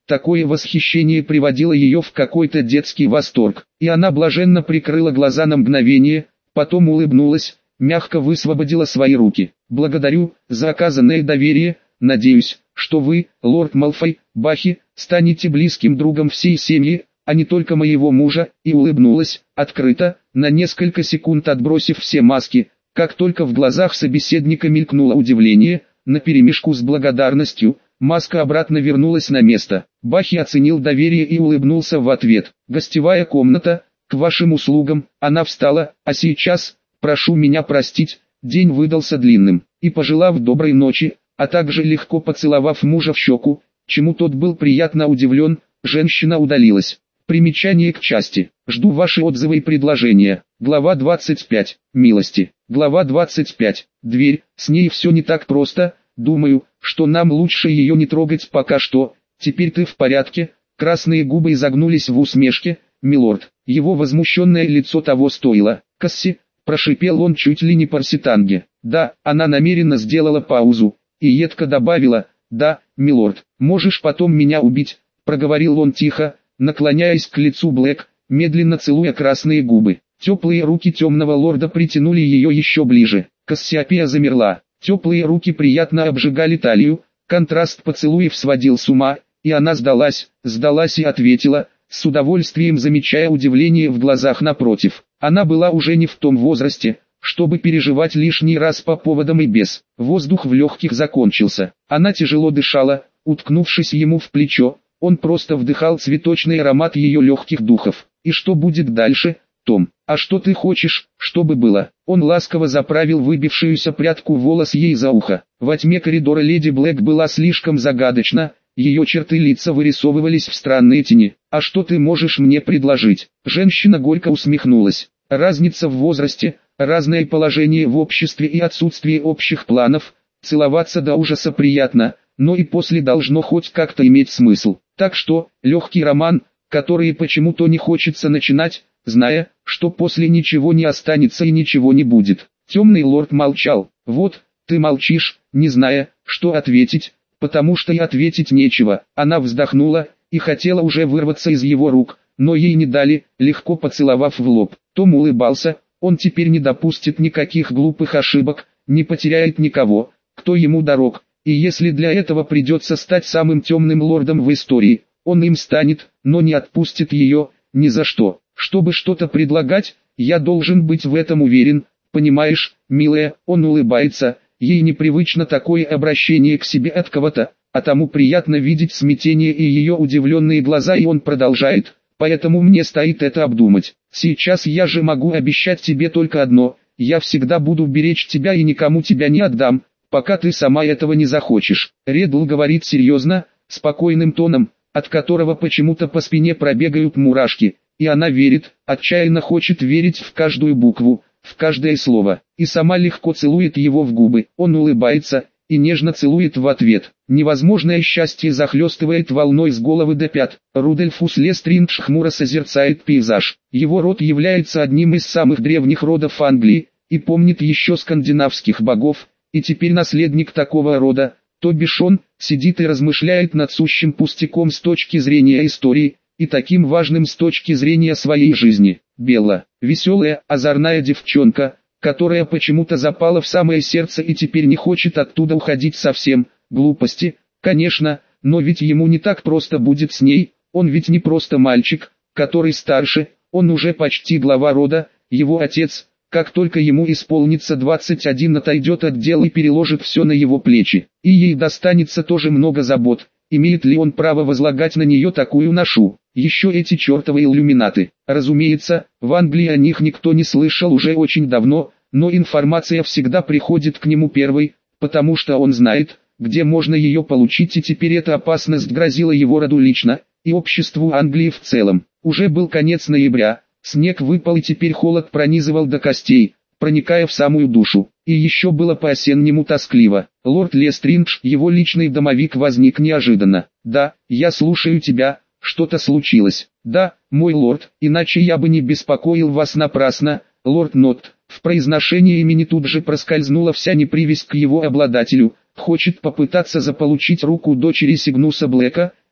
Такое восхищение приводило ее в какой-то детский восторг, и она блаженно прикрыла глаза на мгновение, потом улыбнулась, мягко высвободила свои руки. «Благодарю за оказанное доверие, надеюсь, что вы, лорд Малфой, Бахи, станете близким другом всей семьи, а не только моего мужа», и улыбнулась, открыто, на несколько секунд отбросив все маски. Как только в глазах собеседника мелькнуло удивление, наперемешку с благодарностью, маска обратно вернулась на место. Бахи оценил доверие и улыбнулся в ответ. «Гостевая комната, к вашим услугам». Она встала. «А сейчас, прошу меня простить, день выдался длинным». И пожелав доброй ночи, а также легко поцеловав мужа в щеку, чему тот был приятно удивлен, женщина удалилась. Примечание к части. Жду ваши отзывы и предложения. Глава двадцать пять. Милости. Глава двадцать пять. Дверь. С ней все не так просто. Думаю, что нам лучше ее не трогать пока что. Теперь ты в порядке? Красные губы изогнулись в усмешке. Милорд. Его возмущенное лицо того стоило. Касси, прошипел он чуть ли не по-рситанге. Да, она намеренно сделала паузу и едко добавила: да, милорд, можешь потом меня убить, проговорил он тихо, наклоняясь к лицу Блэк, медленно целуя красные губы. Теплые руки темного лорда притянули ее еще ближе. Кассиопея замерла. Теплые руки приятно обжигали талию, контраст поцелуев сводил с ума, и она сдалась, сдалась и ответила, с удовольствием замечая удивление в глазах напротив. Она была уже не в том возрасте, чтобы переживать лишний раз по поводам и без. Воздух в легких закончился. Она тяжело дышала, уткнувшись ему в плечо. Он просто вдыхал цветочный аромат ее легких духов. И что будет дальше, Том? А что ты хочешь, чтобы было? Он ласково заправил выбившуюся прядку волос ей за ухо. Во тьме коридора леди Блэк была слишком загадочна, ее черты лица вырисовывались в странные тени. А что ты можешь мне предложить? Женщина горько усмехнулась. Разница в возрасте, разное положение в обществе и отсутствие общих планов. Целоваться до ужаса приятно, но и после должно хоть как-то иметь смысл. Так что, легкий роман, который почему-то не хочется начинать, зная, что после ничего не останется и ничего не будет. Темный лорд молчал. Вот, ты молчишь, не зная, что ответить, потому что и ответить нечего. Она вздохнула и хотела уже вырваться из его рук, но ей не дали, легко поцеловав в лоб. Том улыбался, он теперь не допустит никаких глупых ошибок, не потеряет никого, кто ему дорог, и если для этого придется стать самым темным лордом в истории, он им станет, но не отпустит ее, ни за что. Чтобы что-то предлагать, я должен быть в этом уверен, понимаешь, милая, он улыбается, ей непривычно такое обращение к себе от кого-то, а тому приятно видеть смятение и ее удивленные глаза, и он продолжает, поэтому мне стоит это обдумать. Сейчас я же могу обещать тебе только одно, я всегда буду беречь тебя и никому тебя не отдам, пока ты сама этого не захочешь. Реддл говорит серьезно, спокойным тоном, от которого почему-то по спине пробегают мурашки. И она верит, отчаянно хочет верить в каждую букву, в каждое слово, и сама легко целует его в губы. Он улыбается и нежно целует в ответ. Невозможное счастье захлестывает волной с головы до пят. Рудольфус Лестриндж хмуро созерцает пейзаж. Его род является одним из самых древних родов Англии, и помнит еще скандинавских богов, и теперь наследник такого рода, то бишь он, сидит и размышляет над сущим пустяком с точки зрения истории, и таким важным с точки зрения своей жизни. Белла, веселая, озорная девчонка, которая почему-то запала в самое сердце и теперь не хочет оттуда уходить совсем. Глупости, конечно, но ведь ему не так просто будет с ней, он ведь не просто мальчик, который старше, он уже почти глава рода, его отец, как только ему исполнится двадцать один, отойдет от дел и переложит все на его плечи, и ей достанется тоже много забот. Имеет ли он право возлагать на нее такую ношу? Еще эти чертовы иллюминаты. Разумеется, в Англии о них никто не слышал уже очень давно, но информация всегда приходит к нему первой, потому что он знает, где можно ее получить, и теперь эта опасность грозила его роду лично, и обществу Англии в целом. Уже был конец ноября, снег выпал и теперь холод пронизывал до костей, проникая в самую душу. И еще было по-осеннему тоскливо. Лорд Лестриндж, его личный домовик, возник неожиданно. «Да, я слушаю тебя, что-то случилось». «Да, мой лорд, иначе я бы не беспокоил вас напрасно, лорд Нотт». В произношении имени тут же проскользнула вся непривязь к его обладателю. «Хочет попытаться заполучить руку дочери Сигнуса Блэка,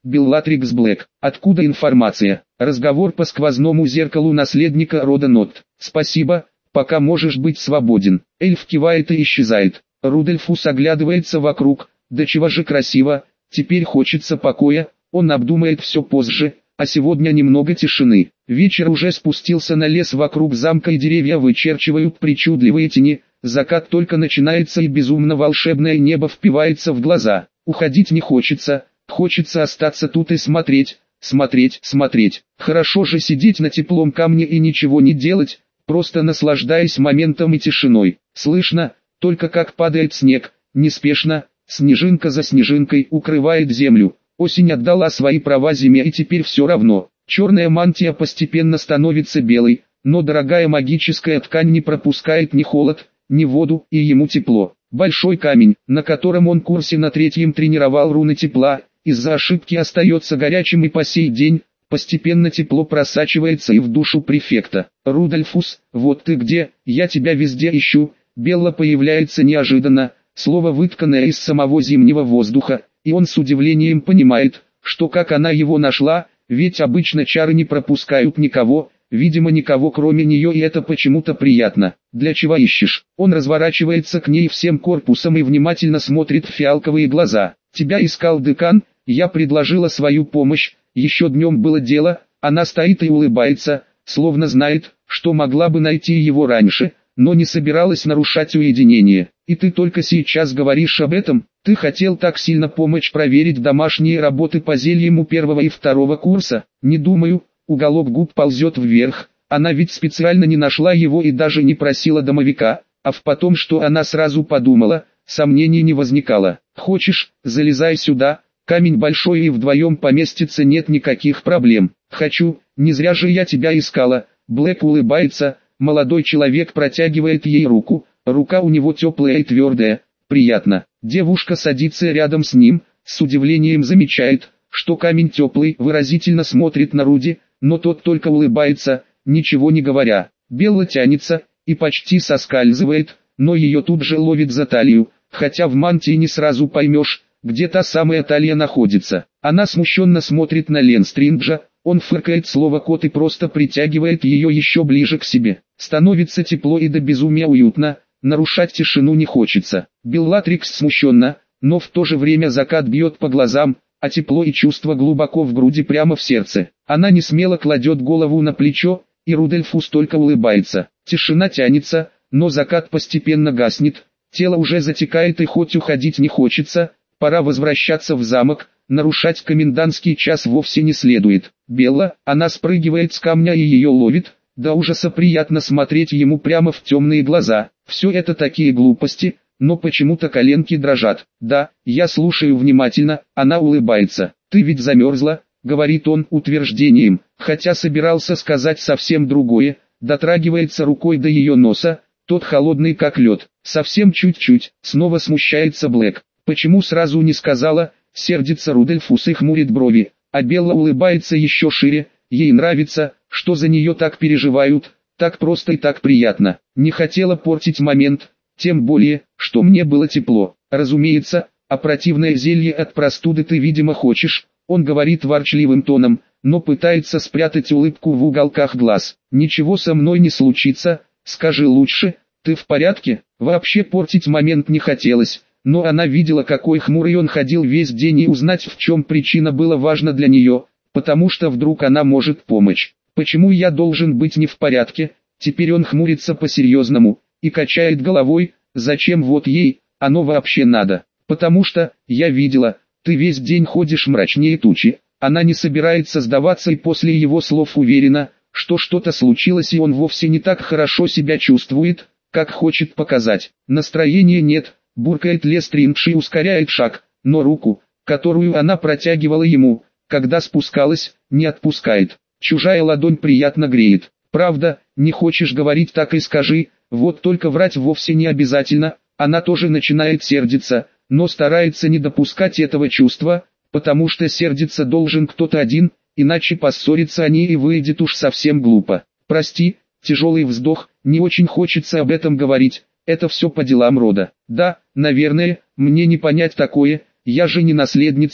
Беллатрикс Блэк. Откуда информация? Разговор по сквозному зеркалу наследника рода Нот. Спасибо, пока можешь быть свободен. Эльф кивает и исчезает. Рудольфус оглядывается вокруг. Да чего же красиво, теперь хочется покоя, он обдумает все позже, а сегодня немного тишины. Вечер уже спустился на лес вокруг замка и деревья вычерчивают причудливые тени, закат только начинается и безумно волшебное небо впивается в глаза. Уходить не хочется, хочется остаться тут и смотреть, смотреть, смотреть. Хорошо же сидеть на теплом камне и ничего не делать, просто наслаждаясь моментом и тишиной. Слышно, только как падает снег, неспешно, снежинка за снежинкой укрывает землю. Осень отдала свои права зиме и теперь все равно. Черная мантия постепенно становится белой, но дорогая магическая ткань не пропускает ни холод, ни воду, и ему тепло. Большой камень, на котором он курсе на третьем тренировал руны тепла, из-за ошибки остается горячим и по сей день, постепенно тепло просачивается и в душу префекта. «Рудольфус, вот ты где, я тебя везде ищу». Белла появляется неожиданно, слово вытканное из самого зимнего воздуха, и он с удивлением понимает, что как она его нашла, ведь обычно чары не пропускают никого, видимо никого кроме нее, и это почему-то приятно. «Для чего ищешь?» Он разворачивается к ней всем корпусом и внимательно смотрит в фиалковые глаза. «Тебя искал декан, я предложила свою помощь, еще днем было дело». Она стоит и улыбается, словно знает, что могла бы найти его раньше, но не собиралась нарушать уединение. «И ты только сейчас говоришь об этом? Ты хотел так сильно помочь проверить домашние работы по зельям у первого и второго курса?» «Не думаю». Уголок губ ползет вверх. Она ведь специально не нашла его и даже не просила домовика, а в потом, что она сразу подумала, сомнений не возникало. «Хочешь, залезай сюда, камень большой и вдвоем поместится, нет никаких проблем». «Хочу, не зря же я тебя искала». Блэк улыбается. Молодой человек протягивает ей руку, рука у него теплая и твердая, приятно. Девушка садится рядом с ним, с удивлением замечает, что камень теплый, выразительно смотрит на Руди, но тот только улыбается, ничего не говоря. Белла тянется и почти соскальзывает, но ее тут же ловит за талию, хотя в мантии не сразу поймешь, где та самая талия находится. Она смущенно смотрит на Ленстринджа, он фыркает слово «кот» и просто притягивает ее еще ближе к себе. Становится тепло и до безумия уютно, нарушать тишину не хочется. Беллатрикс смущенно, но в то же время закат бьет по глазам, а тепло и чувство глубоко в груди, прямо в сердце. Она не смело кладет голову на плечо, и Рудольфус только улыбается. Тишина тянется, но закат постепенно гаснет, тело уже затекает и хоть уходить не хочется, пора возвращаться в замок, нарушать комендантский час вовсе не следует. Белла, она спрыгивает с камня и ее ловит, до ужаса приятно смотреть ему прямо в темные глаза. Все это такие глупости, но почему-то коленки дрожат. «Да, я слушаю внимательно», она улыбается. «Ты ведь замерзла», говорит он утверждением, хотя собирался сказать совсем другое, дотрагивается рукой до ее носа, тот холодный как лед. Совсем чуть-чуть, снова смущается Блэк. «Почему сразу не сказала?» Сердится Рудольфус и хмурит брови, а Белла улыбается еще шире, ей нравится, что за нее так переживают, так просто и так приятно. Не хотела портить момент, тем более, что мне было тепло. Разумеется, а противное зелье от простуды ты видимо хочешь, он говорит ворчливым тоном, но пытается спрятать улыбку в уголках глаз. «Ничего со мной не случится, скажи лучше, ты в порядке?» Вообще портить момент не хотелось. Но она видела, какой хмурый он ходил весь день, и узнать, в чем причина, было важно для нее, потому что вдруг она может помочь. «Почему я должен быть не в порядке?» Теперь он хмурится по-серьезному и качает головой. «Зачем вот ей, оно вообще надо?» «Потому что, я видела, ты весь день ходишь мрачнее тучи». Она не собирается сдаваться и после его слов уверена, что что-то случилось и он вовсе не так хорошо себя чувствует, как хочет показать. Настроения нет. Буркает Лестриндж и ускоряет шаг, но руку, которую она протягивала ему, когда спускалась, не отпускает. Чужая ладонь приятно греет. «Правда, не хочешь говорить, так и скажи», вот только врать вовсе не обязательно. Она тоже начинает сердиться, но старается не допускать этого чувства, потому что сердиться должен кто-то один, иначе поссорятся они и выйдет уж совсем глупо. «Прости», тяжелый вздох, не очень хочется об этом говорить. Это все по делам рода. «Да, наверное, мне не понять такое, я же не наследница,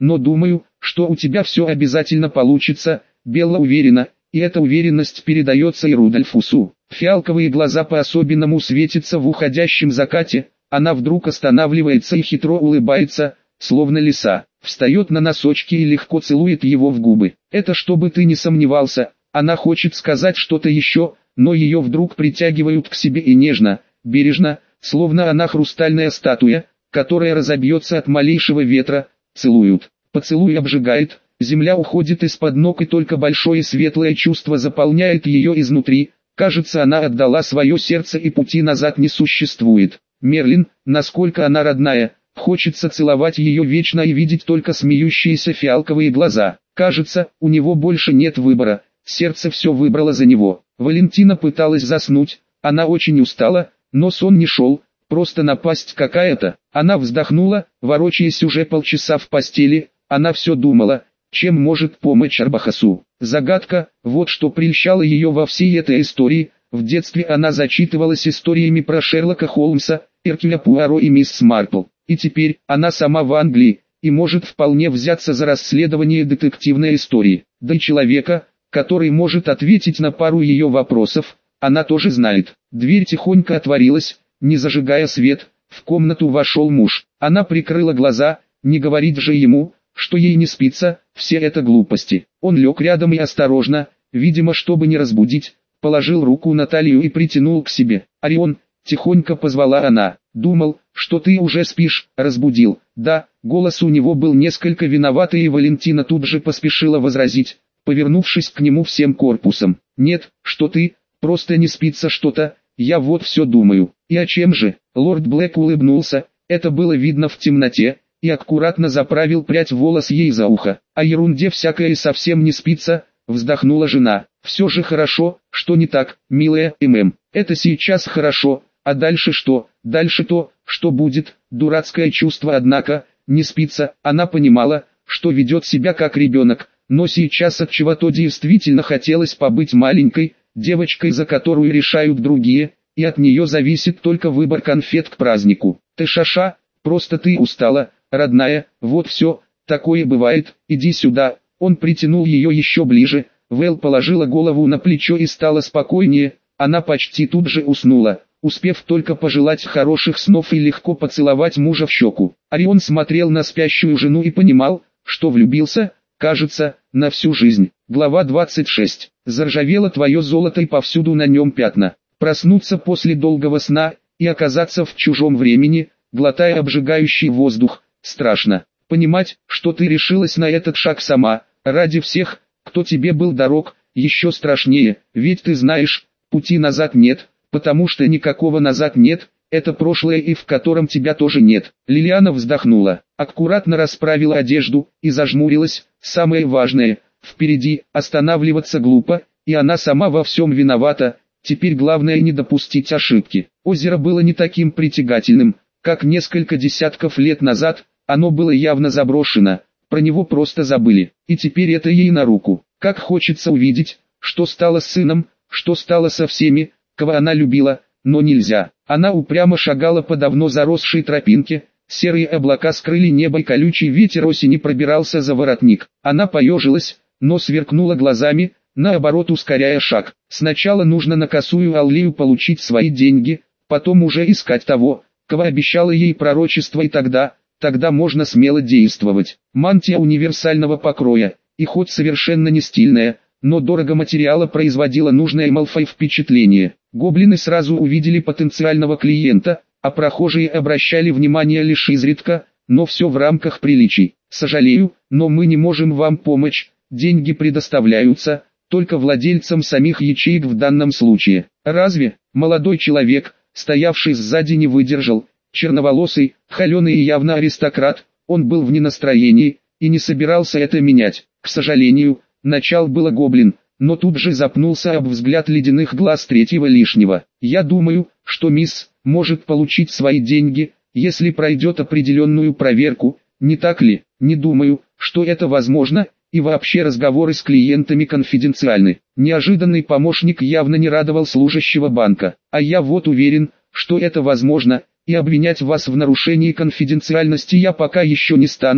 но думаю, что у тебя все обязательно получится. Белла уверена, и эта уверенность передается и Рудольфусу. Фиалковые глаза по-особенному светятся в уходящем закате, она вдруг останавливается и хитро улыбается, словно лиса, встает на носочки и легко целует его в губы. Это чтобы ты не сомневался, она хочет сказать что-то еще, но ее вдруг притягивают к себе и нежно, бережно, словно она хрустальная статуя, которая разобьется от малейшего ветра, целуют. Поцелуй обжигает, земля уходит из-под ног и только большое светлое чувство заполняет ее изнутри. Кажется, она отдала свое сердце и пути назад не существует. Мерлин, насколько она родная, хочется целовать ее вечно и видеть только смеющиеся фиалковые глаза. Кажется, у него больше нет выбора, сердце все выбрало за него. Валентина пыталась заснуть, она очень устала, но сон не шел, просто напасть какая-то. Она вздохнула, ворочаясь уже полчаса в постели, она все думала, чем может помочь Арбахасу. Загадка, вот что прельщало ее во всей этой истории. В детстве она зачитывалась историями про Шерлока Холмса, Эркюля Пуаро и мисс Марпл. И теперь она сама в Англии, и может вполне взяться за расследование детективной истории. Да и человека, который может ответить на пару ее вопросов, она тоже знает. Дверь тихонько отворилась, не зажигая свет, в комнату вошел муж. Она прикрыла глаза, не говорить же ему, что ей не спится, все это глупости. Он лег рядом и осторожно, видимо чтобы не разбудить, положил руку на талию и притянул к себе. «Орион», тихонько позвала она, «думал, что ты уже спишь», разбудил. Да, голос у него был несколько виноватый и Валентина тут же поспешила возразить, повернувшись к нему всем корпусом. «Нет, что ты, просто не спится что-то, я вот все думаю». «И о чем же?» Лорд Блэк улыбнулся, это было видно в темноте, и аккуратно заправил прядь волос ей за ухо. «О ерунде всякое и совсем не спится», вздохнула жена. «Все же хорошо, что не так, милая ММ. Это сейчас хорошо, а дальше что? Дальше то, что будет, дурацкое чувство однако, не спится». Она понимала, что ведет себя как ребенок, но сейчас от чего-то действительно хотелось побыть маленькой, девочкой, за которую решают другие, и от нее зависит только выбор конфет к празднику. «Ты шаша, просто ты устала, родная, вот все, такое бывает, иди сюда». Он притянул ее еще ближе, Вэл положила голову на плечо и стала спокойнее, она почти тут же уснула, успев только пожелать хороших снов и легко поцеловать мужа в щеку. Орион смотрел на спящую жену и понимал, что влюбился, кажется, на всю жизнь. Глава двадцать шесть. Заржавело твое золото и повсюду на нем пятна. Проснуться после долгого сна и оказаться в чужом времени, глотая обжигающий воздух, страшно. Понимать, что ты решилась на этот шаг сама, ради всех, кто тебе был дорог, еще страшнее, ведь ты знаешь, пути назад нет, потому что никакого назад нет, это прошлое и в котором тебя тоже нет. Лилиана вздохнула, аккуратно расправила одежду и зажмурилась. Самое важное, впереди, останавливаться глупо, и она сама во всем виновата, теперь главное не допустить ошибки. Озеро было не таким притягательным, как несколько десятков лет назад, оно было явно заброшено, про него просто забыли, и теперь это ей на руку. Как хочется увидеть, что стало с сыном, что стало со всеми, кого она любила, но нельзя. Она упрямо шагала по давно заросшей тропинке, серые облака скрыли небо и колючий ветер осени пробирался за воротник. Она поежилась, но сверкнула глазами, наоборот ускоряя шаг. Сначала нужно на косую аллею получить свои деньги, потом уже искать того, кого обещало ей пророчество, и тогда... Тогда можно смело действовать. Мантия универсального покроя, и хоть совершенно не стильная, но дорого материала производила нужное Малфой впечатление. Гоблины сразу увидели потенциального клиента, а прохожие обращали внимание лишь изредка, но все в рамках приличий. «Сожалею, но мы не можем вам помочь, деньги предоставляются только владельцам самих ячеек в данном случае». «Разве?» Молодой человек, стоявший сзади, не выдержал. Черноволосый, холеный и явно аристократ, он был в ненастроении, и не собирался это менять. К сожалению, начал было гоблин, но тут же запнулся об взгляд ледяных глаз третьего лишнего. «Я думаю, что мисс может получить свои деньги, если пройдет определенную проверку, не так ли? Не думаю, что это возможно, и вообще разговоры с клиентами конфиденциальны». Неожиданный помощник явно не радовал служащего банка. «А я вот уверен, что это возможно, и обвинять вас в нарушении конфиденциальности я пока еще не стану,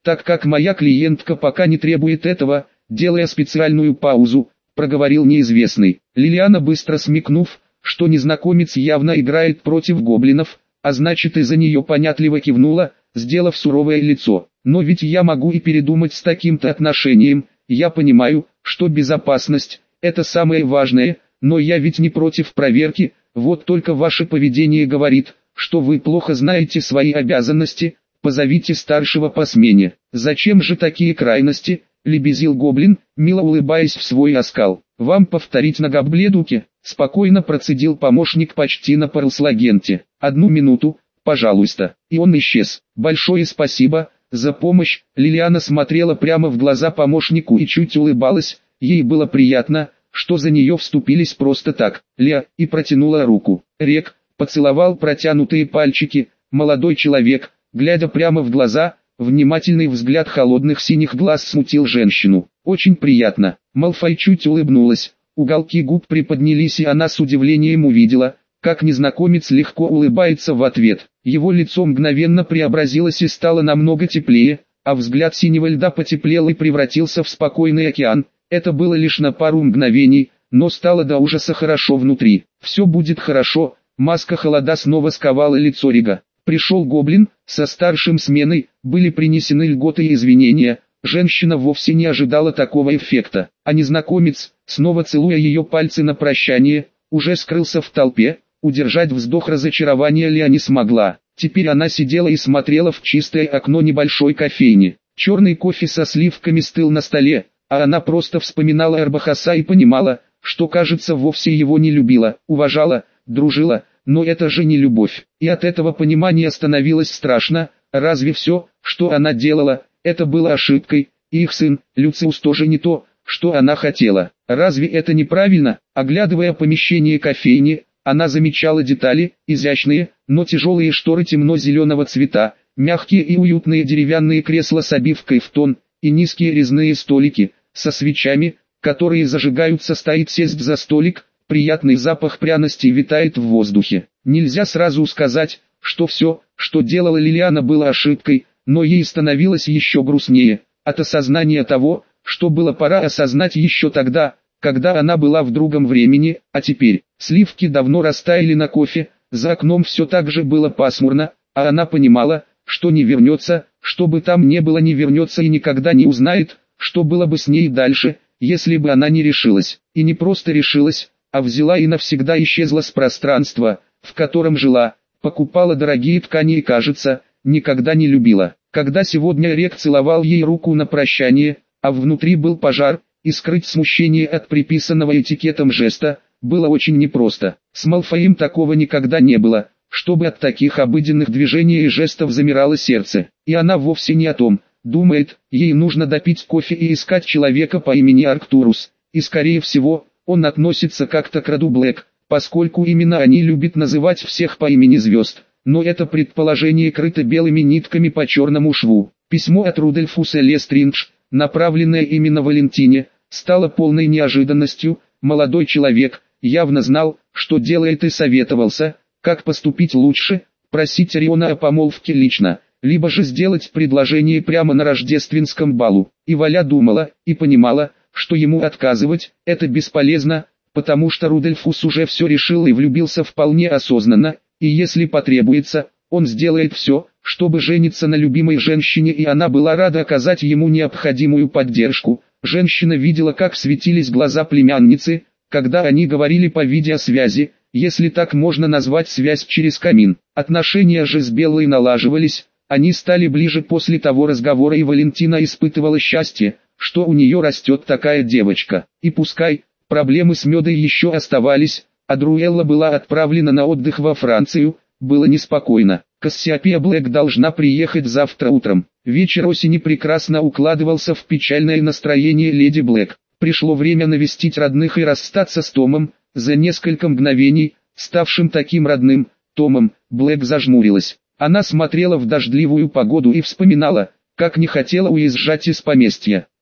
так как моя клиентка пока не требует этого, делая специальную паузу, проговорил неизвестный. Лилиана, быстро смекнув, что незнакомец явно играет против гоблинов, а значит из-за нее понятливо кивнула, сделав суровое лицо. Но ведь я могу и передумать с таким-то отношением, я понимаю, что безопасность – это самое важное, но я ведь не против проверки, вот только ваше поведение говорит, что вы плохо знаете свои обязанности, позовите старшего по смене. Зачем же такие крайности, лебезил гоблин, мило улыбаясь в свой оскал. Вам повторить на габледуке, спокойно процедил помощник почти на паруслагенте. Одну минуту, пожалуйста. И он исчез. Большое спасибо за помощь. Лилиана смотрела прямо в глаза помощнику и чуть улыбалась, ей было приятно, что за нее вступились просто так. Ля, и протянула руку. Рек поцеловал протянутые пальчики. Молодой человек, глядя прямо в глаза, внимательный взгляд холодных синих глаз смутил женщину. Очень приятно. Малфой чуть улыбнулась, уголки губ приподнялись, и она с удивлением увидела, как незнакомец легко улыбается в ответ. Его лицо мгновенно преобразилось и стало намного теплее, а взгляд синего льда потеплел и превратился в спокойный океан. Это было лишь на пару мгновений, но стало до ужаса хорошо внутри. Все будет хорошо. Маска холода снова сковала лицо Рига. Пришел гоблин, со старшим сменой, были принесены льготы и извинения. Женщина вовсе не ожидала такого эффекта, а незнакомец, снова целуя ее пальцы на прощание, уже скрылся в толпе. Удержать вздох разочарования Ля не смогла. Теперь она сидела и смотрела в чистое окно небольшой кофейни. Черный кофе со сливками стыл на столе, а она просто вспоминала Арбахаса и понимала, что, кажется, вовсе его не любила, уважала, дружила, но это же не любовь. И от этого понимания становилось страшно. Разве все, что она делала, это было ошибкой, и их сын, Люциус, тоже не то, что она хотела? Разве это неправильно? Оглядывая помещение кофейни, она замечала детали, изящные, но тяжелые шторы темно-зеленого цвета, мягкие и уютные деревянные кресла с обивкой в тон, и низкие резные столики, со свечами, которые зажигаются. Стоит сесть за столик, приятный запах пряностей витает в воздухе. Нельзя сразу сказать, что все, что делала Лилиана, было ошибкой, но ей становилось еще грустнее, от осознания того, что было пора осознать еще тогда, когда она была в другом времени, а теперь. Сливки давно растаяли на кофе, за окном все так же было пасмурно, а она понимала, что не вернется, что бы там ни было, не вернется и никогда не узнает, что было бы с ней дальше, если бы она не решилась. И не просто решилась, а взяла и навсегда исчезла с пространства, в котором жила, покупала дорогие ткани и, кажется, никогда не любила. Когда сегодня Рек целовал ей руку на прощание, а внутри был пожар, и скрыть смущение от приписанного этикетом жеста, было очень непросто. С Малфоем такого никогда не было, чтобы от таких обыденных движений и жестов замирало сердце. И она вовсе не о том думает, ей нужно допить кофе и искать человека по имени Арктурус, и скорее всего, он относится как-то к роду Блэк, поскольку именно они любят называть всех по имени звезд. Но это предположение крыто белыми нитками по черному шву. Письмо от Рудольфуса Лестридж, направленное именно Валентине, стало полной неожиданностью. Молодой человек явно знал, что делает, и советовался, как поступить лучше: просить Ориона о помолвке лично, либо же сделать предложение прямо на рождественском балу. И Валя думала, и понимала, что ему отказывать – это бесполезно, потому что Рудольфус уже все решил и влюбился вполне осознанно, и если потребуется, он сделает все, чтобы жениться на любимой женщине, и она была рада оказать ему необходимую поддержку. Женщина видела, как светились глаза племянницы, когда они говорили по видеосвязи, если так можно назвать связь через камин. Отношения же с Беллой налаживались, они стали ближе после того разговора, и Валентина испытывала счастье, что у нее растет такая девочка. И пускай проблемы с Медой еще оставались, а Друэлла была отправлена на отдых во Францию, было неспокойно. Кассиопея Блэк должна приехать завтра утром. Вечер осени прекрасно укладывался в печальное настроение леди Блэк. Пришло время навестить родных и расстаться с Томом. За несколько мгновений, ставшим таким родным, Томом, Блэк зажмурилась. Она смотрела в дождливую погоду и вспоминала, как не хотела уезжать из поместья.